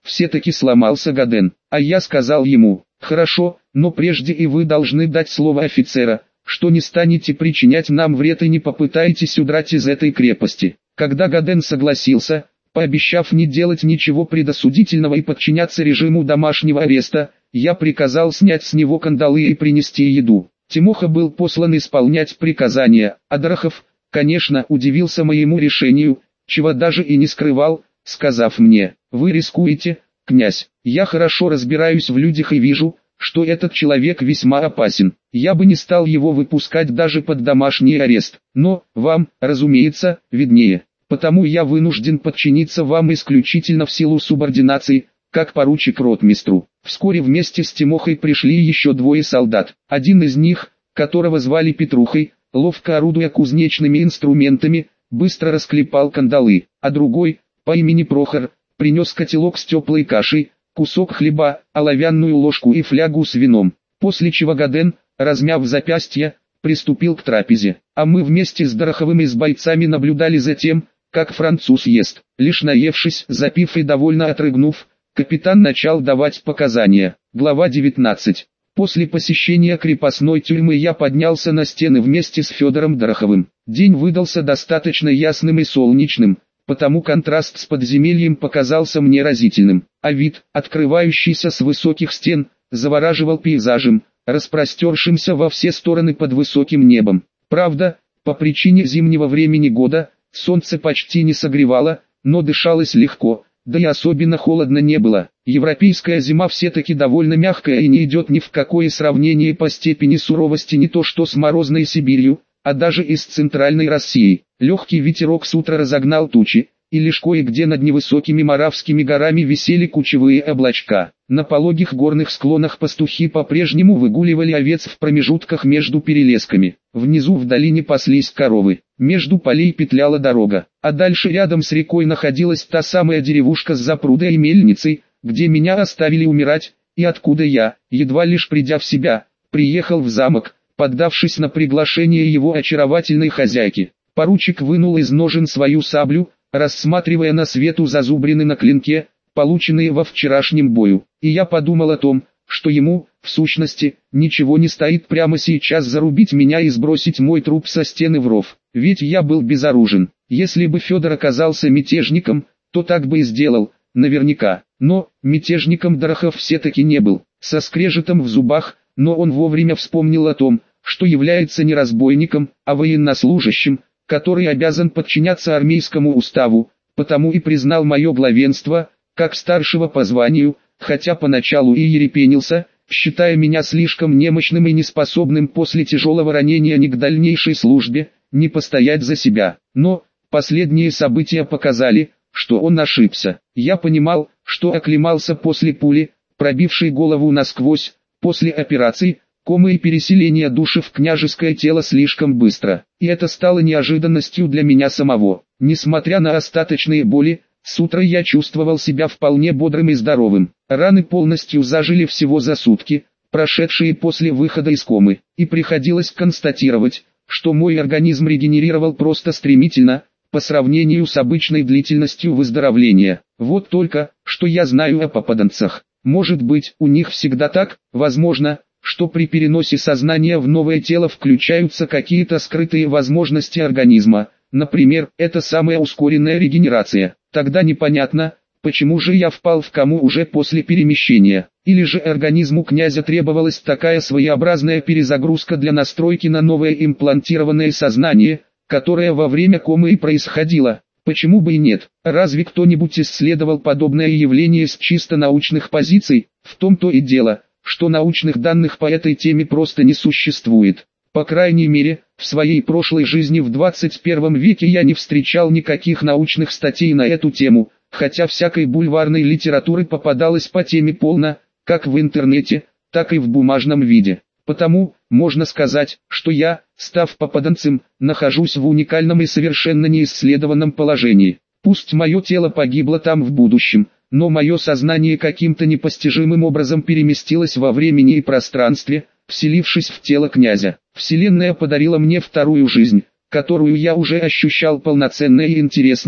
[SPEAKER 1] все-таки сломался Гаден. А я сказал ему: «Хорошо, но прежде и вы должны дать слово офицера, что не станете причинять нам вред и не попытаетесь удрать из этой крепости». Когда Гаден согласился, пообещав не делать ничего предосудительного и подчиняться режиму домашнего ареста, я приказал снять с него кандалы и принести еду. Тимоха был послан исполнять приказания, а Дорохов, конечно, удивился моему решению, чего даже и не скрывал, сказав мне: «Вы рискуете, князь. Я хорошо разбираюсь в людях и вижу, что этот человек весьма опасен. Я бы не стал его выпускать даже под домашний арест. Но, вам, разумеется, виднее. Потому я вынужден подчиниться вам исключительно в силу субординации, как поручик ротмистру». Вскоре вместе с Тимохой пришли еще двое солдат. Один из них, которого звали Петрухой, ловко орудуя кузнечными инструментами, быстро расклепал кандалы, а другой, по имени Прохор, принес котелок с теплой кашей, кусок хлеба, оловянную ложку и флягу с вином. После чего Гаден, размяв запястье, приступил к трапезе, а мы вместе с Дороховым и с бойцами наблюдали за тем, как француз ест. Лишь наевшись, запив и довольно отрыгнув, капитан начал давать показания. Глава девятнадцать. После посещения крепостной тюрьмы я поднялся на стены вместе с Федором Дороховым. День выдался достаточно ясным и солнечным, потому контраст с подземельем показался мне разительным, а вид, открывающийся с высоких стен, завораживал пейзажем, распростершимся во все стороны под высоким небом. Правда, по причине зимнего времени года, солнце почти не согревало, но дышалось легко, да и особенно холодно не было. Европейская зима все-таки довольно мягкая и не идет ни в какое сравнение по степени суровости не то что с морозной Сибирью, а даже и с центральной Россией. Легкий ветерок с утра разогнал тучи, и лишь кое-где над невысокими Моравскими горами висели кучевые облачка. На пологих горных склонах пастухи по-прежнему выгуливали овец в промежутках между перелесками. Внизу в долине паслись коровы. Между полей петляла дорога, а дальше рядом с рекой находилась та самая деревушка с запрудой и мельницей, где меня оставили умирать, и откуда я, едва лишь придя в себя, приехал в замок, поддавшись на приглашение его очаровательной хозяйки. Поручик вынул из ножен свою саблю, рассматривая на свету зазубрины на клинке, полученные во вчерашнем бою, и я подумал о том, что ему, в сущности, ничего не стоит прямо сейчас зарубить меня и сбросить мой труп со стены в ров, ведь я был безоружен. Если бы Федор оказался мятежником, то так бы и сделал, наверняка, но мятежником Дорохов все-таки не был. Со скрежетом в зубах, но он вовремя вспомнил о том, что является не разбойником, а военнослужащим, который обязан подчиняться армейскому уставу, потому и признал мое главенство, как старшего по званию, хотя поначалу и ерепенился, считая меня слишком немощным и неспособным после тяжелого ранения ни к дальнейшей службе, ни постоять за себя. Но последние события показали, что он ошибся. Я понимал, что оклемался после пули, пробившей голову насквозь, после операции, комы и переселения души в княжеское тело слишком быстро. И это стало неожиданностью для меня самого. Несмотря на остаточные боли, с утра я чувствовал себя вполне бодрым и здоровым. Раны полностью зажили всего за сутки, прошедшие после выхода из комы, и приходилось констатировать, что мой организм регенерировал просто стремительно, по сравнению с обычной длительностью выздоровления. Вот только, что я знаю о попаданцах. Может быть, у них всегда так, возможно, что при переносе сознания в новое тело включаются какие-то скрытые возможности организма, например, это самая ускоренная регенерация. Тогда непонятно, почему же я впал в кому уже после перемещения, или же организму князя требовалась такая своеобразная перезагрузка для настройки на новое имплантированное сознание, которое во время комы и происходило. Почему бы и нет? Разве кто-нибудь исследовал подобное явление с чисто научных позиций? В том-то и дело, что научных данных по этой теме просто не существует. По крайней мере, в своей прошлой жизни в двадцать первом веке я не встречал никаких научных статей на эту тему, хотя всякой бульварной литературы попадалось по теме полно, как в интернете, так и в бумажном виде. Потому, можно сказать, что я, став попаданцем, нахожусь в уникальном и совершенно неисследованном положении. Пусть мое тело погибло там в будущем, но мое сознание каким-то непостижимым образом переместилось во времени и пространстве, вселившись в тело князя. Вселенная подарила мне вторую жизнь, которую я уже ощущал полноценной и интересной,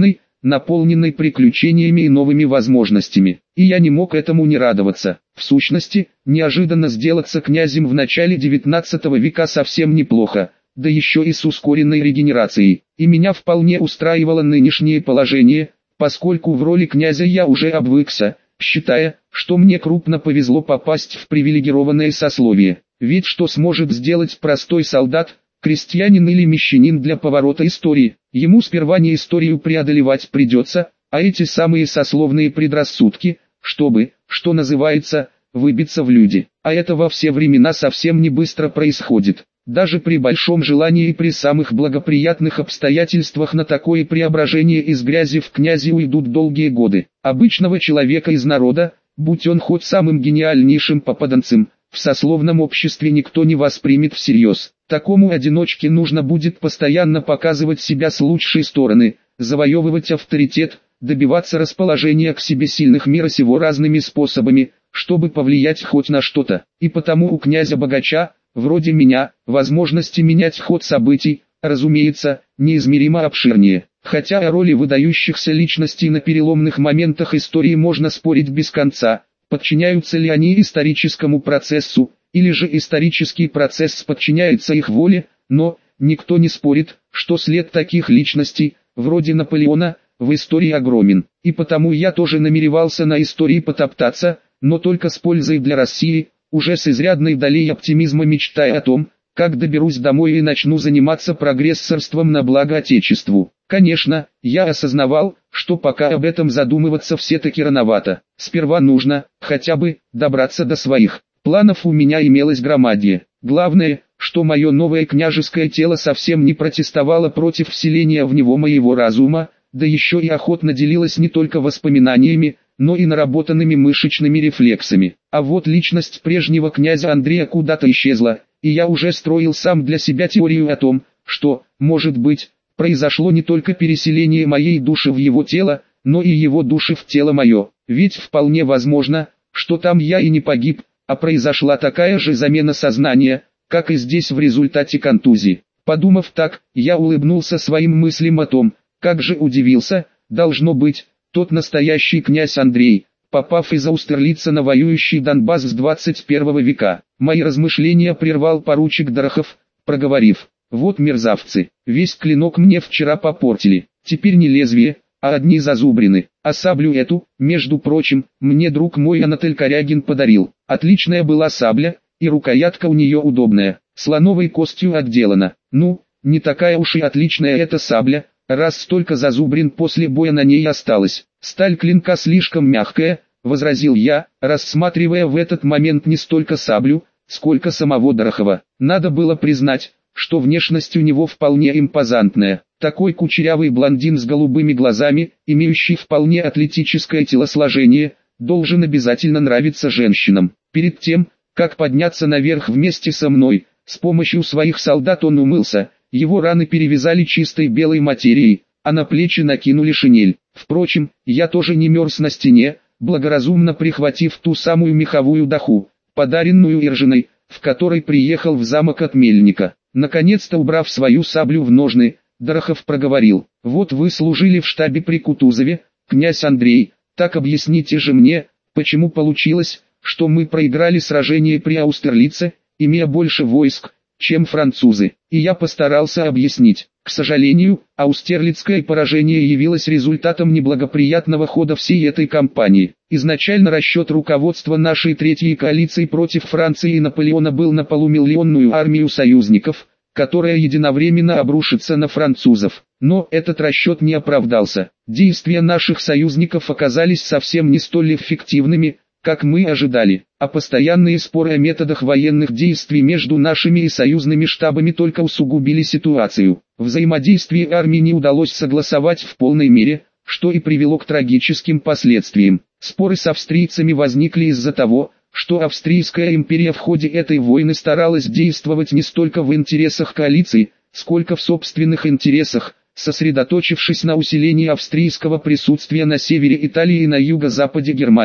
[SPEAKER 1] наполненной приключениями и новыми возможностями. И я не мог этому не радоваться. В сущности, неожиданно сделаться князем в начале девятнадцатого века совсем неплохо, да еще и с ускоренной регенерацией. И меня вполне устраивало нынешнее положение, поскольку в роли князя я уже обвыкся, считая, что мне крупно повезло попасть в привилегированное сословие. Ведь что сможет сделать простой солдат, крестьянин или мещанин для поворота истории? Ему сперва не историю преодолевать придется, а эти самые сословные предрассудки, чтобы, что называется, выбиться в люди. А это во все времена совсем не быстро происходит. Даже при большом желании и при самых благоприятных обстоятельствах на такое преображение из грязи в князи уйдут долгие годы. Обычного человека из народа, будь он хоть самым гениальнейшим попаданцем, в сословном обществе никто не воспримет всерьез. Такому одиночке нужно будет постоянно показывать себя с лучшей стороны, завоевывать авторитет, добиваться расположения к себе сильных мира сего разными способами, чтобы повлиять хоть на что-то. И потому у князя-богача, вроде меня, возможности менять ход событий, разумеется, неизмеримо обширнее. Хотя о роли выдающихся личностей на переломных моментах истории можно спорить без конца, подчиняются ли они историческому процессу, или же исторический процесс подчиняется их воле, но никто не спорит, что след таких личностей, вроде Наполеона, в истории огромен. И потому я тоже намеревался на истории потоптаться, но только с пользой для России, уже с изрядной долей оптимизма мечтая о том, как доберусь домой и начну заниматься прогрессорством на благо Отечеству. Конечно, я осознавал, что пока об этом задумываться все-таки рановато. Сперва нужно, хотя бы, добраться до своих. Планов у меня имелось громадье. Главное, что мое новое княжеское тело совсем не протестовало против вселения в него моего разума, да еще и охотно делилось не только воспоминаниями, но и наработанными мышечными рефлексами. А вот личность прежнего князя Андрея куда-то исчезла, и я уже строил сам для себя теорию о том, что, может быть, произошло не только переселение моей души в его тело, но и его души в тело мое. Ведь вполне возможно, что там я и не погиб, а произошла такая же замена сознания, как и здесь в результате контузии. Подумав так, я улыбнулся своим мыслям о том, как же удивился, должно быть, тот настоящий князь Андрей, попав из Аустерлица на воюющий Донбасс с двадцать первого века. Мои размышления прервал поручик Дорохов, проговорив: «Вот мерзавцы, весь клинок мне вчера попортили, теперь не лезвие, а одни зазубрины, а саблю эту, между прочим, мне друг мой Анатоль Корягин подарил. Отличная была сабля, и рукоятка у нее удобная, слоновой костью отделана. Ну, не такая уж и отличная эта сабля, раз столько зазубрин после боя на ней осталось. Сталь клинка слишком мягкая», — возразил я, рассматривая в этот момент не столько саблю, сколько самого Дорохова. Надо было признать, что внешность у него вполне импозантная. Такой кучерявый блондин с голубыми глазами, имеющий вполне атлетическое телосложение, должен обязательно нравиться женщинам. Перед тем, как подняться наверх вместе со мной, с помощью своих солдат он умылся, его раны перевязали чистой белой материей, а на плечи накинули шинель. Впрочем, я тоже не мерз на стене, благоразумно прихватив ту самую меховую даху, подаренную Иржиной, в которой приехал в замок от Мельника. Наконец-то убрав свою саблю в ножны, Дорохов проговорил: «Вот вы служили в штабе при Кутузове, князь Андрей, так объясните же мне, почему получилось, что мы проиграли сражение при Аустерлице, имея больше войск, чем французы?» И я постарался объяснить. К сожалению, аустерлицкое поражение явилось результатом неблагоприятного хода всей этой кампании. Изначально расчет руководства нашей третьей коалиции против Франции и Наполеона был на полумиллионную армию союзников, которая единовременно обрушится на французов. Но этот расчет не оправдался. Действия наших союзников оказались совсем не столь эффективными, как мы ожидали, а постоянные споры о методах военных действий между нашими и союзными штабами только усугубили ситуацию. Взаимодействие армий не удалось согласовать в полной мере, что и привело к трагическим последствиям. Споры с австрийцами возникли из-за того, что Австрийская империя в ходе этой войны старалась действовать не столько в интересах коалиции, сколько в собственных интересах, сосредоточившись на усилении австрийского присутствия на севере Италии и на юго-западе Германии.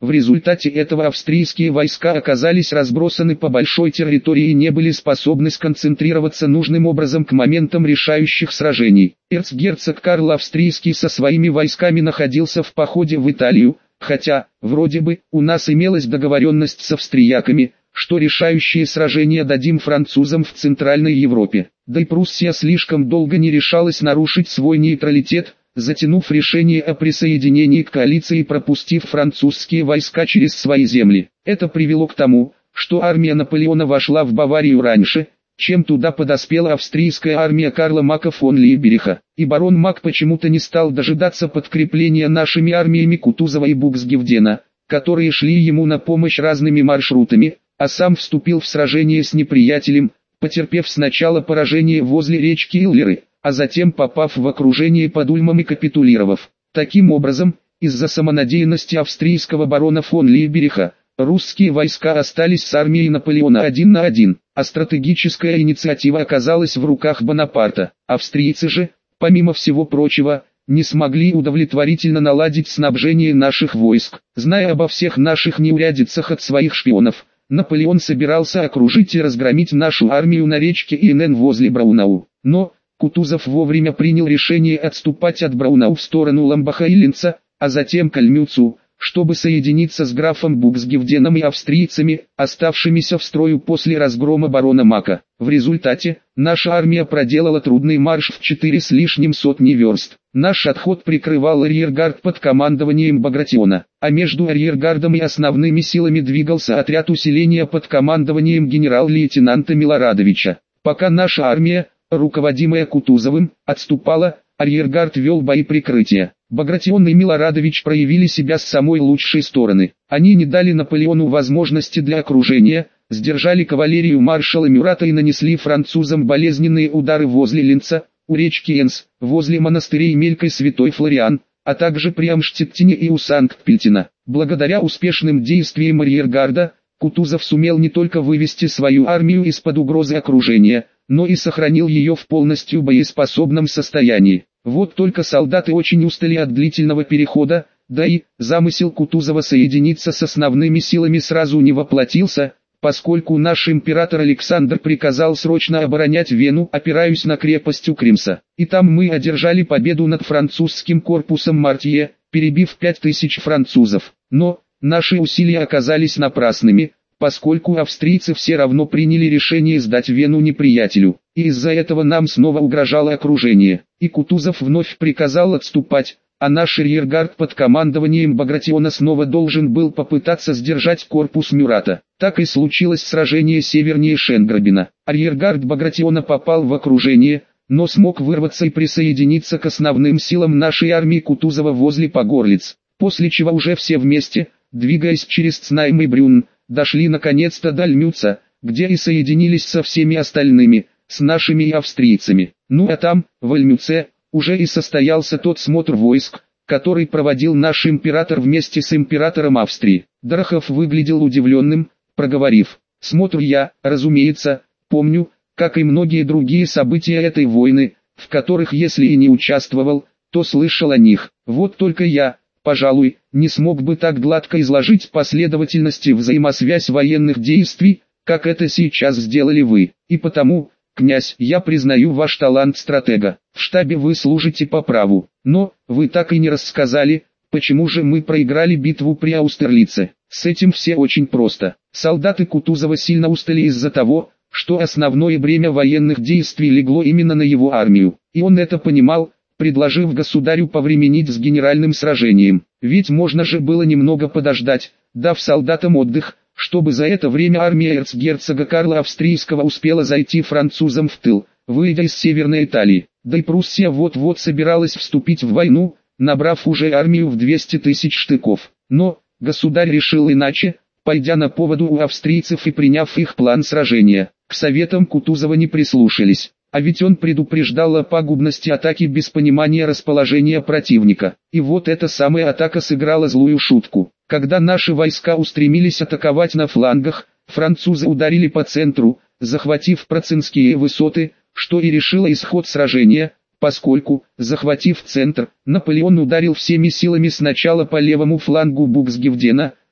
[SPEAKER 1] В результате этого австрийские войска оказались разбросаны по большой территории и не были способны сконцентрироваться нужным образом к моментам решающих сражений. Эрцгерцог Карл Австрийский со своими войсками находился в походе в Италию, хотя, вроде бы, у нас имелась договоренность с австрияками, что решающие сражения дадим французам в Центральной Европе. Да и Пруссия слишком долго не решалась нарушить свой нейтралитет, затянув решение о присоединении к коалиции и пропустив французские войска через свои земли. Это привело к тому, что армия Наполеона вошла в Баварию раньше, чем туда подоспела австрийская армия Карла Мака фон Лейбериха. И барон Мак почему-то не стал дожидаться подкрепления нашими армиями Кутузова и Буксгевдена, которые шли ему на помощь разными маршрутами, а сам вступил в сражение с неприятелем, потерпев сначала поражение возле речки Иллеры, а затем попав в окружение под Ульмом и капитулировав. Таким образом, из-за самонадеянности австрийского барона фон Лейбериха, русские войска остались с армией Наполеона один на один, а стратегическая инициатива оказалась в руках Бонапарта. Австрийцы же, помимо всего прочего, не смогли удовлетворительно наладить снабжение наших войск. Зная обо всех наших неурядицах от своих шпионов, Наполеон собирался окружить и разгромить нашу армию на речке Инн возле Браунау. Но Кутузов вовремя принял решение отступать от Браунау в сторону Ламбаха и Линца, а затем к Ольмюцу, чтобы соединиться с графом Буксгевденом и австрийцами, оставшимися в строю после разгрома барона Мака. В результате, наша армия проделала трудный марш в четыре с лишним сотни верст. Наш отход прикрывал арьергард под командованием Багратиона, а между арьергардом и основными силами двигался отряд усиления под командованием генерал-лейтенанта Милорадовича. Пока наша армия, руководимая Кутузовым, отступала, арьергард вел бои прикрытия. Багратион и Милорадович проявили себя с самой лучшей стороны. Они не дали Наполеону возможности для окружения, сдержали кавалерию маршала Мюрата и нанесли французам болезненные удары возле Линца, у речки Энс, возле монастырей Мелька и Святой Флориан, а также при Амштеттине и у Санкт-Пельтина. Благодаря успешным действиям арьергарда, Кутузов сумел не только вывести свою армию из-под угрозы окружения, но и сохранил ее в полностью боеспособном состоянии. Вот только солдаты очень устали от длительного перехода, да и замысел Кутузова соединиться с основными силами сразу не воплотился, поскольку наш император Александр приказал срочно оборонять Вену, опираясь на крепость Укримса. И там мы одержали победу над французским корпусом Мартье, перебив пять тысяч французов. Но наши усилия оказались напрасными, поскольку австрийцы все равно приняли решение сдать Вену неприятелю, и из-за этого нам снова угрожало окружение, и Кутузов вновь приказал отступать, а наш арьергард под командованием Багратиона снова должен был попытаться сдержать корпус Мюрата. Так и случилось сражение севернее Шенграбена. Арьергард Багратиона попал в окружение, но смог вырваться и присоединиться к основным силам нашей армии Кутузова возле Погорлиц, после чего уже все вместе, двигаясь через Цнайм и Брюн, дошли наконец-то до Ольмюца, где и соединились со всеми остальными, с нашими и австрийцами. Ну а там, в Ольмюце, уже и состоялся тот смотр войск, который проводил наш император вместе с императором Австрии. Дорохов выглядел удивленным, проговорив: «Смотр я, разумеется, помню, как и многие другие события этой войны, в которых если и не участвовал, то слышал о них. Вот только я, пожалуй, не смог бы так гладко изложить последовательности взаимосвязь военных действий, как это сейчас сделали вы. И потому, князь, я признаю ваш талант стратега. В штабе вы служите по праву. Но, вы так и не рассказали, почему же мы проиграли битву при Аустерлице. С этим все очень просто. Солдаты Кутузова сильно устали из-за того, что основное бремя военных действий легло именно на его армию. И он это понимал, предложив государю повременить с генеральным сражением. Ведь можно же было немного подождать, дав солдатам отдых, чтобы за это время армия эрцгерцога Карла Австрийского успела зайти французам в тыл, выйдя из Северной Италии. Да и Пруссия вот-вот собиралась вступить в войну, набрав уже армию в двести тысяч штыков. Но государь решил иначе, пойдя на поводу у австрийцев и приняв их план сражения. К советам Кутузова не прислушались. А ведь он предупреждал о пагубности атаки без понимания расположения противника. И вот эта самая атака сыграла злую шутку. Когда наши войска устремились атаковать на флангах, французы ударили по центру, захватив Процинские высоты, что и решило исход сражения, поскольку, захватив центр, Наполеон ударил всеми силами сначала по левому флангу Буксгевдена,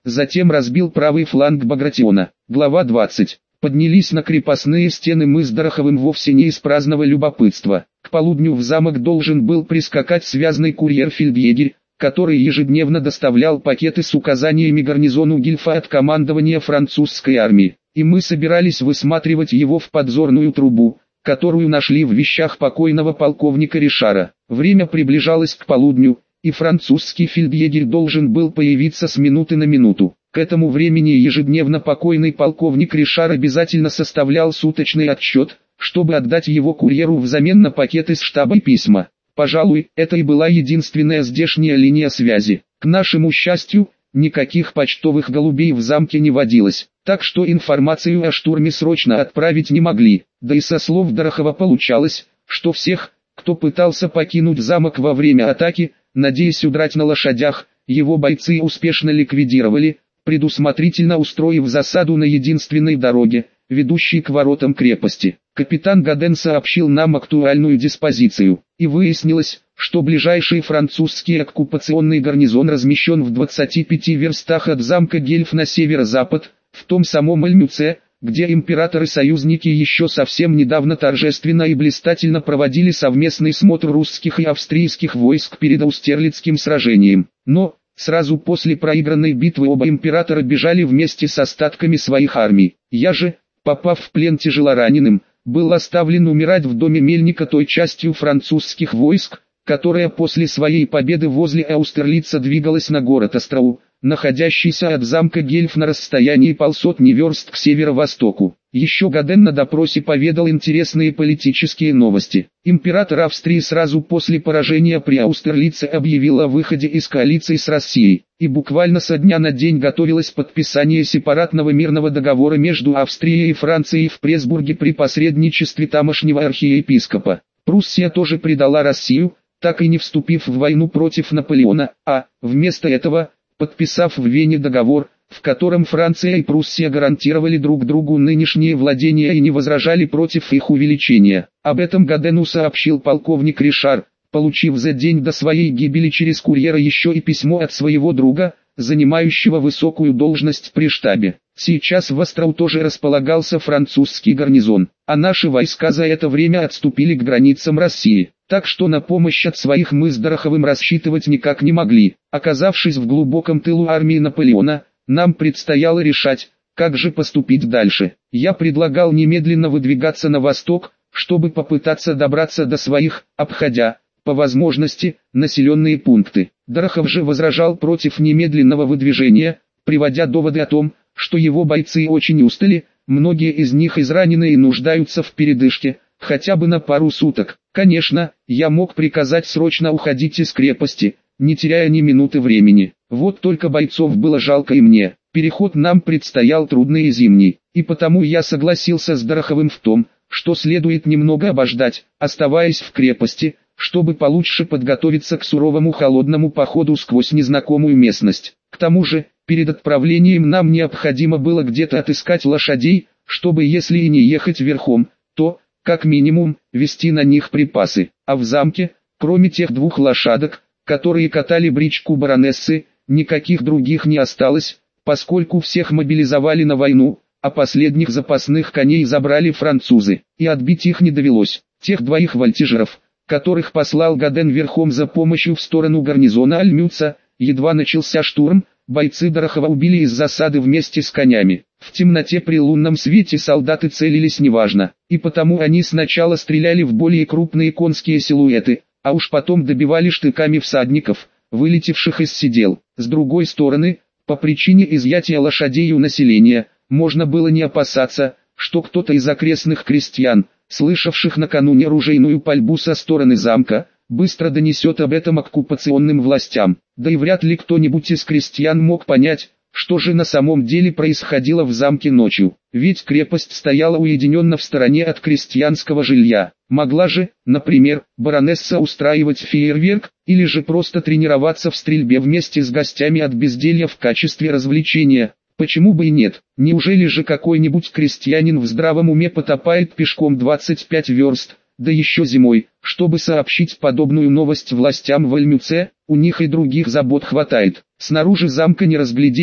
[SPEAKER 1] затем разбил правый фланг Багратиона. Глава двадцать. Поднялись на крепостные стены мы с Дороховым вовсе не из праздного любопытства. К полудню в замок должен был прискакать связный курьер-фельдъегерь, который ежедневно доставлял пакеты с указаниями гарнизону Гильфа от командования французской армии. И мы собирались высматривать его в подзорную трубу, которую нашли в вещах покойного полковника Ришара. Время приближалось к полудню, и французский фельдъегерь должен был появиться с минуты на минуту. К этому времени ежедневно покойный полковник Ришар обязательно составлял суточный отчет, чтобы отдать его курьеру взамен на пакеты с штаба и письма. Пожалуй, это и была единственная здешняя линия связи. К нашему счастью, никаких почтовых голубей в замке не водилось, так что информацию о штурме срочно отправить не могли. Да и со слов Дорохова получалось, что всех, кто пытался покинуть замок во время атаки, надеясь удрать на лошадях, его бойцы успешно ликвидировали, предусмотрительно устроив засаду на единственной дороге, ведущей к воротам крепости. Капитан Гаден сообщил нам актуальную диспозицию, и выяснилось, что ближайший французский оккупационный гарнизон размещен в двадцати пяти верстах от замка Гельф на северо-запад, в том самом Ольмюце, где императоры-союзники еще совсем недавно торжественно и блистательно проводили совместный смотр русских и австрийских войск перед Аустерлицким сражением. Но, сразу после проигранной битвы оба императора бежали вместе с остатками своих армий. Я же, попав в плен тяжелораненым, был оставлен умирать в доме Мельника той частью французских войск, которая после своей победы возле Аустерлица двигалась на город Острау, находящийся от замка Гельф на расстоянии полсотни верст к северо-востоку. Еще Гаден на допросе поведал интересные политические новости. Император Австрии сразу после поражения при Аустерлице объявил о выходе из коалиции с Россией, и буквально со дня на день готовилось подписание сепаратного мирного договора между Австрией и Францией в Пресбурге при посредничестве тамошнего архиепископа. Пруссия тоже предала Россию, так и не вступив в войну против Наполеона, а, вместо этого, подписав в Вене договор, в котором Франция и Пруссия гарантировали друг другу нынешние владения и не возражали против их увеличения. Об этом Гадену сообщил полковник Ришар, получив за день до своей гибели через курьера еще и письмо от своего друга, занимающего высокую должность при штабе. Сейчас в Острау тоже располагался французский гарнизон, а наши войска за это время отступили к границам России, так что на помощь от своих мы с Дороховым рассчитывать никак не могли. Оказавшись в глубоком тылу армии Наполеона, нам предстояло решать, как же поступить дальше. Я предлагал немедленно выдвигаться на восток, чтобы попытаться добраться до своих, обходя, по возможности, населенные пункты. Дорохов же возражал против немедленного выдвижения, приводя доводы о том, что его бойцы очень устали, многие из них изранены и нуждаются в передышке, хотя бы на пару суток. Конечно, я мог приказать срочно уходить из крепости, не теряя ни минуты времени. Вот только бойцов было жалко и мне. Переход нам предстоял трудный и зимний, и потому я согласился с Дороховым в том, что следует немного обождать, оставаясь в крепости, чтобы получше подготовиться к суровому холодному походу сквозь незнакомую местность. К тому же, перед отправлением нам необходимо было где-то отыскать лошадей, чтобы если и не ехать верхом, то, как минимум, везти на них припасы. А в замке, кроме тех двух лошадок, которые катали бричку баронессы, никаких других не осталось, поскольку всех мобилизовали на войну, а последних запасных коней забрали французы, и отбить их не довелось. Тех двоих вольтежеров, которых послал Гаден верхом за помощью в сторону гарнизона Ольмюца, едва начался штурм, бойцы Дорохова убили из засады вместе с конями. В темноте при лунном свете солдаты целились неважно, и потому они сначала стреляли в более крупные конские силуэты, а уж потом добивали штыками всадников, вылетевших из седел. С другой стороны, по причине изъятия лошадей у населения, можно было не опасаться, что кто-то из окрестных крестьян, слышавших накануне ружейную пальбу со стороны замка, быстро донесет об этом оккупационным властям. Да и вряд ли кто-нибудь из крестьян мог понять, что же на самом деле происходило в замке ночью. Ведь крепость стояла уединенно в стороне от крестьянского жилья. Могла же, например, баронесса устраивать фейерверк, или же просто тренироваться в стрельбе вместе с гостями от безделья в качестве развлечения. Почему бы и нет? Неужели же какой-нибудь крестьянин в здравом уме потопает пешком двадцать пять верст, да еще зимой, чтобы сообщить подобную новость властям в Ольмюце? У них и других забот хватает. Снаружи замка не разглядеть,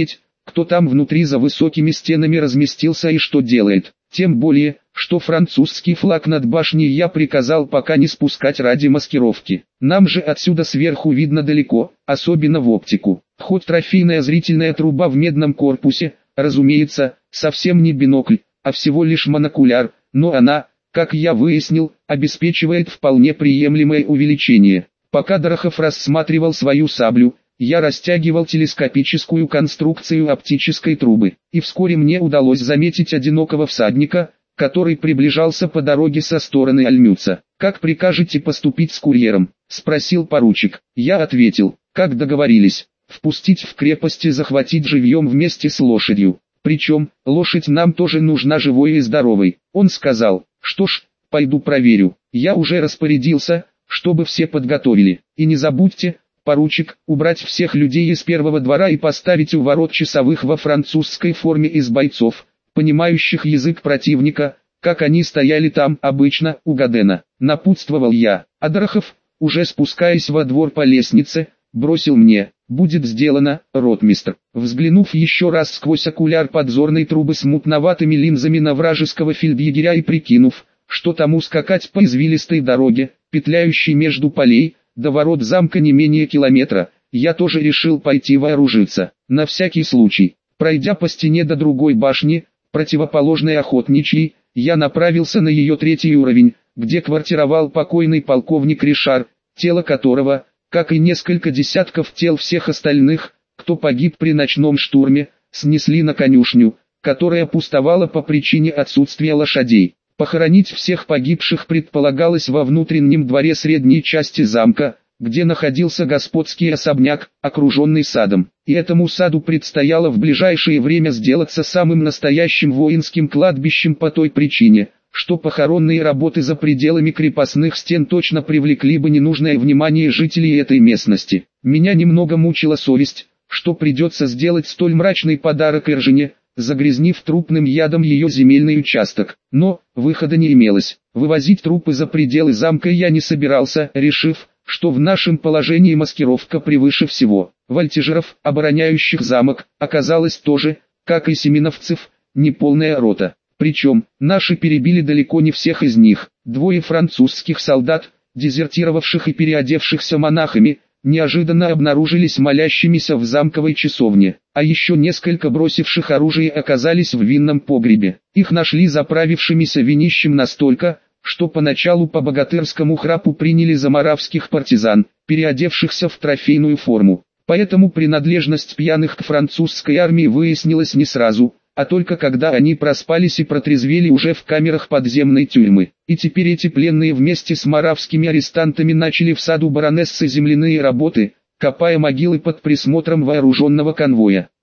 [SPEAKER 1] кто там внутри за высокими стенами разместился и что делает. Тем более, что французский флаг над башней я приказал пока не спускать ради маскировки. Нам же отсюда сверху видно далеко, особенно в оптику. Хоть трофейная зрительная труба в медном корпусе, разумеется, совсем не бинокль, а всего лишь монокуляр, но она, как я выяснил, обеспечивает вполне приемлемое увеличение. Пока Дорохов рассматривал свою саблю, я растягивал телескопическую конструкцию оптической трубы, и вскоре мне удалось заметить одинокого всадника, который приближался по дороге со стороны Альмюца. «Как прикажете поступить с курьером?» – спросил поручик. Я ответил, как договорились, впустить в крепость и захватить живьем вместе с лошадью. Причем, лошадь нам тоже нужна живой и здоровой. Он сказал, что ж, пойду проверю. Я уже распорядился, чтобы все подготовили. И не забудьте, поручик, убрать всех людей из первого двора и поставить у ворот часовых во французской форме из бойцов, понимающих язык противника, как они стояли там обычно у Гадена. Напутствовал я, а Дорохов, уже спускаясь во двор по лестнице, бросил мне: «Будет сделано, ротмистр». Взглянув еще раз сквозь окуляр подзорной трубы с мутноватыми линзами на вражеского фельдъегеря и прикинув, что тому скакать по извилистой дороге, петляющей между полей, до ворот замка не менее километра, я тоже решил пойти вооружиться. На всякий случай, пройдя по стене до другой башни, противоположной охотничьей, я направился на ее третий уровень, где квартировал покойный полковник Ришар, тело которого, как и несколько десятков тел всех остальных, кто погиб при ночном штурме, снесли на конюшню, которая пустовала по причине отсутствия лошадей. Похоронить всех погибших предполагалось во внутреннем дворе средней части замка, где находился господский особняк, окруженный садом. И этому саду предстояло в ближайшее время сделаться самым настоящим воинским кладбищем по той причине, что похоронные работы за пределами крепостных стен точно привлекли бы ненужное внимание жителей этой местности. Меня немного мучила совесть, что придется сделать столь мрачный подарок Эржине, загрязнив трупным ядом ее земельный участок. Но, выхода не имелось. Вывозить трупы за пределы замка я не собирался, решив, что в нашем положении маскировка превыше всего. Вольтежеров, обороняющих замок, оказалось тоже, как и семеновцев, неполная рота. Причем, наши перебили далеко не всех из них. Двое французских солдат, дезертировавших и переодевшихся монахами, неожиданно обнаружились молящимися в замковой часовне, а еще несколько бросивших оружие оказались в винном погребе. Их нашли заправившимися винищем настолько, что поначалу по богатырскому храпу приняли за моравских партизан, переодевшихся в трофейную форму. Поэтому принадлежность пьяных к французской армии выяснилась не сразу, а только когда они проспались и протрезвели уже в камерах подземной тюрьмы. И теперь эти пленные вместе с моравскими арестантами начали в саду баронессы земляные работы, копая могилы под присмотром вооруженного конвоя.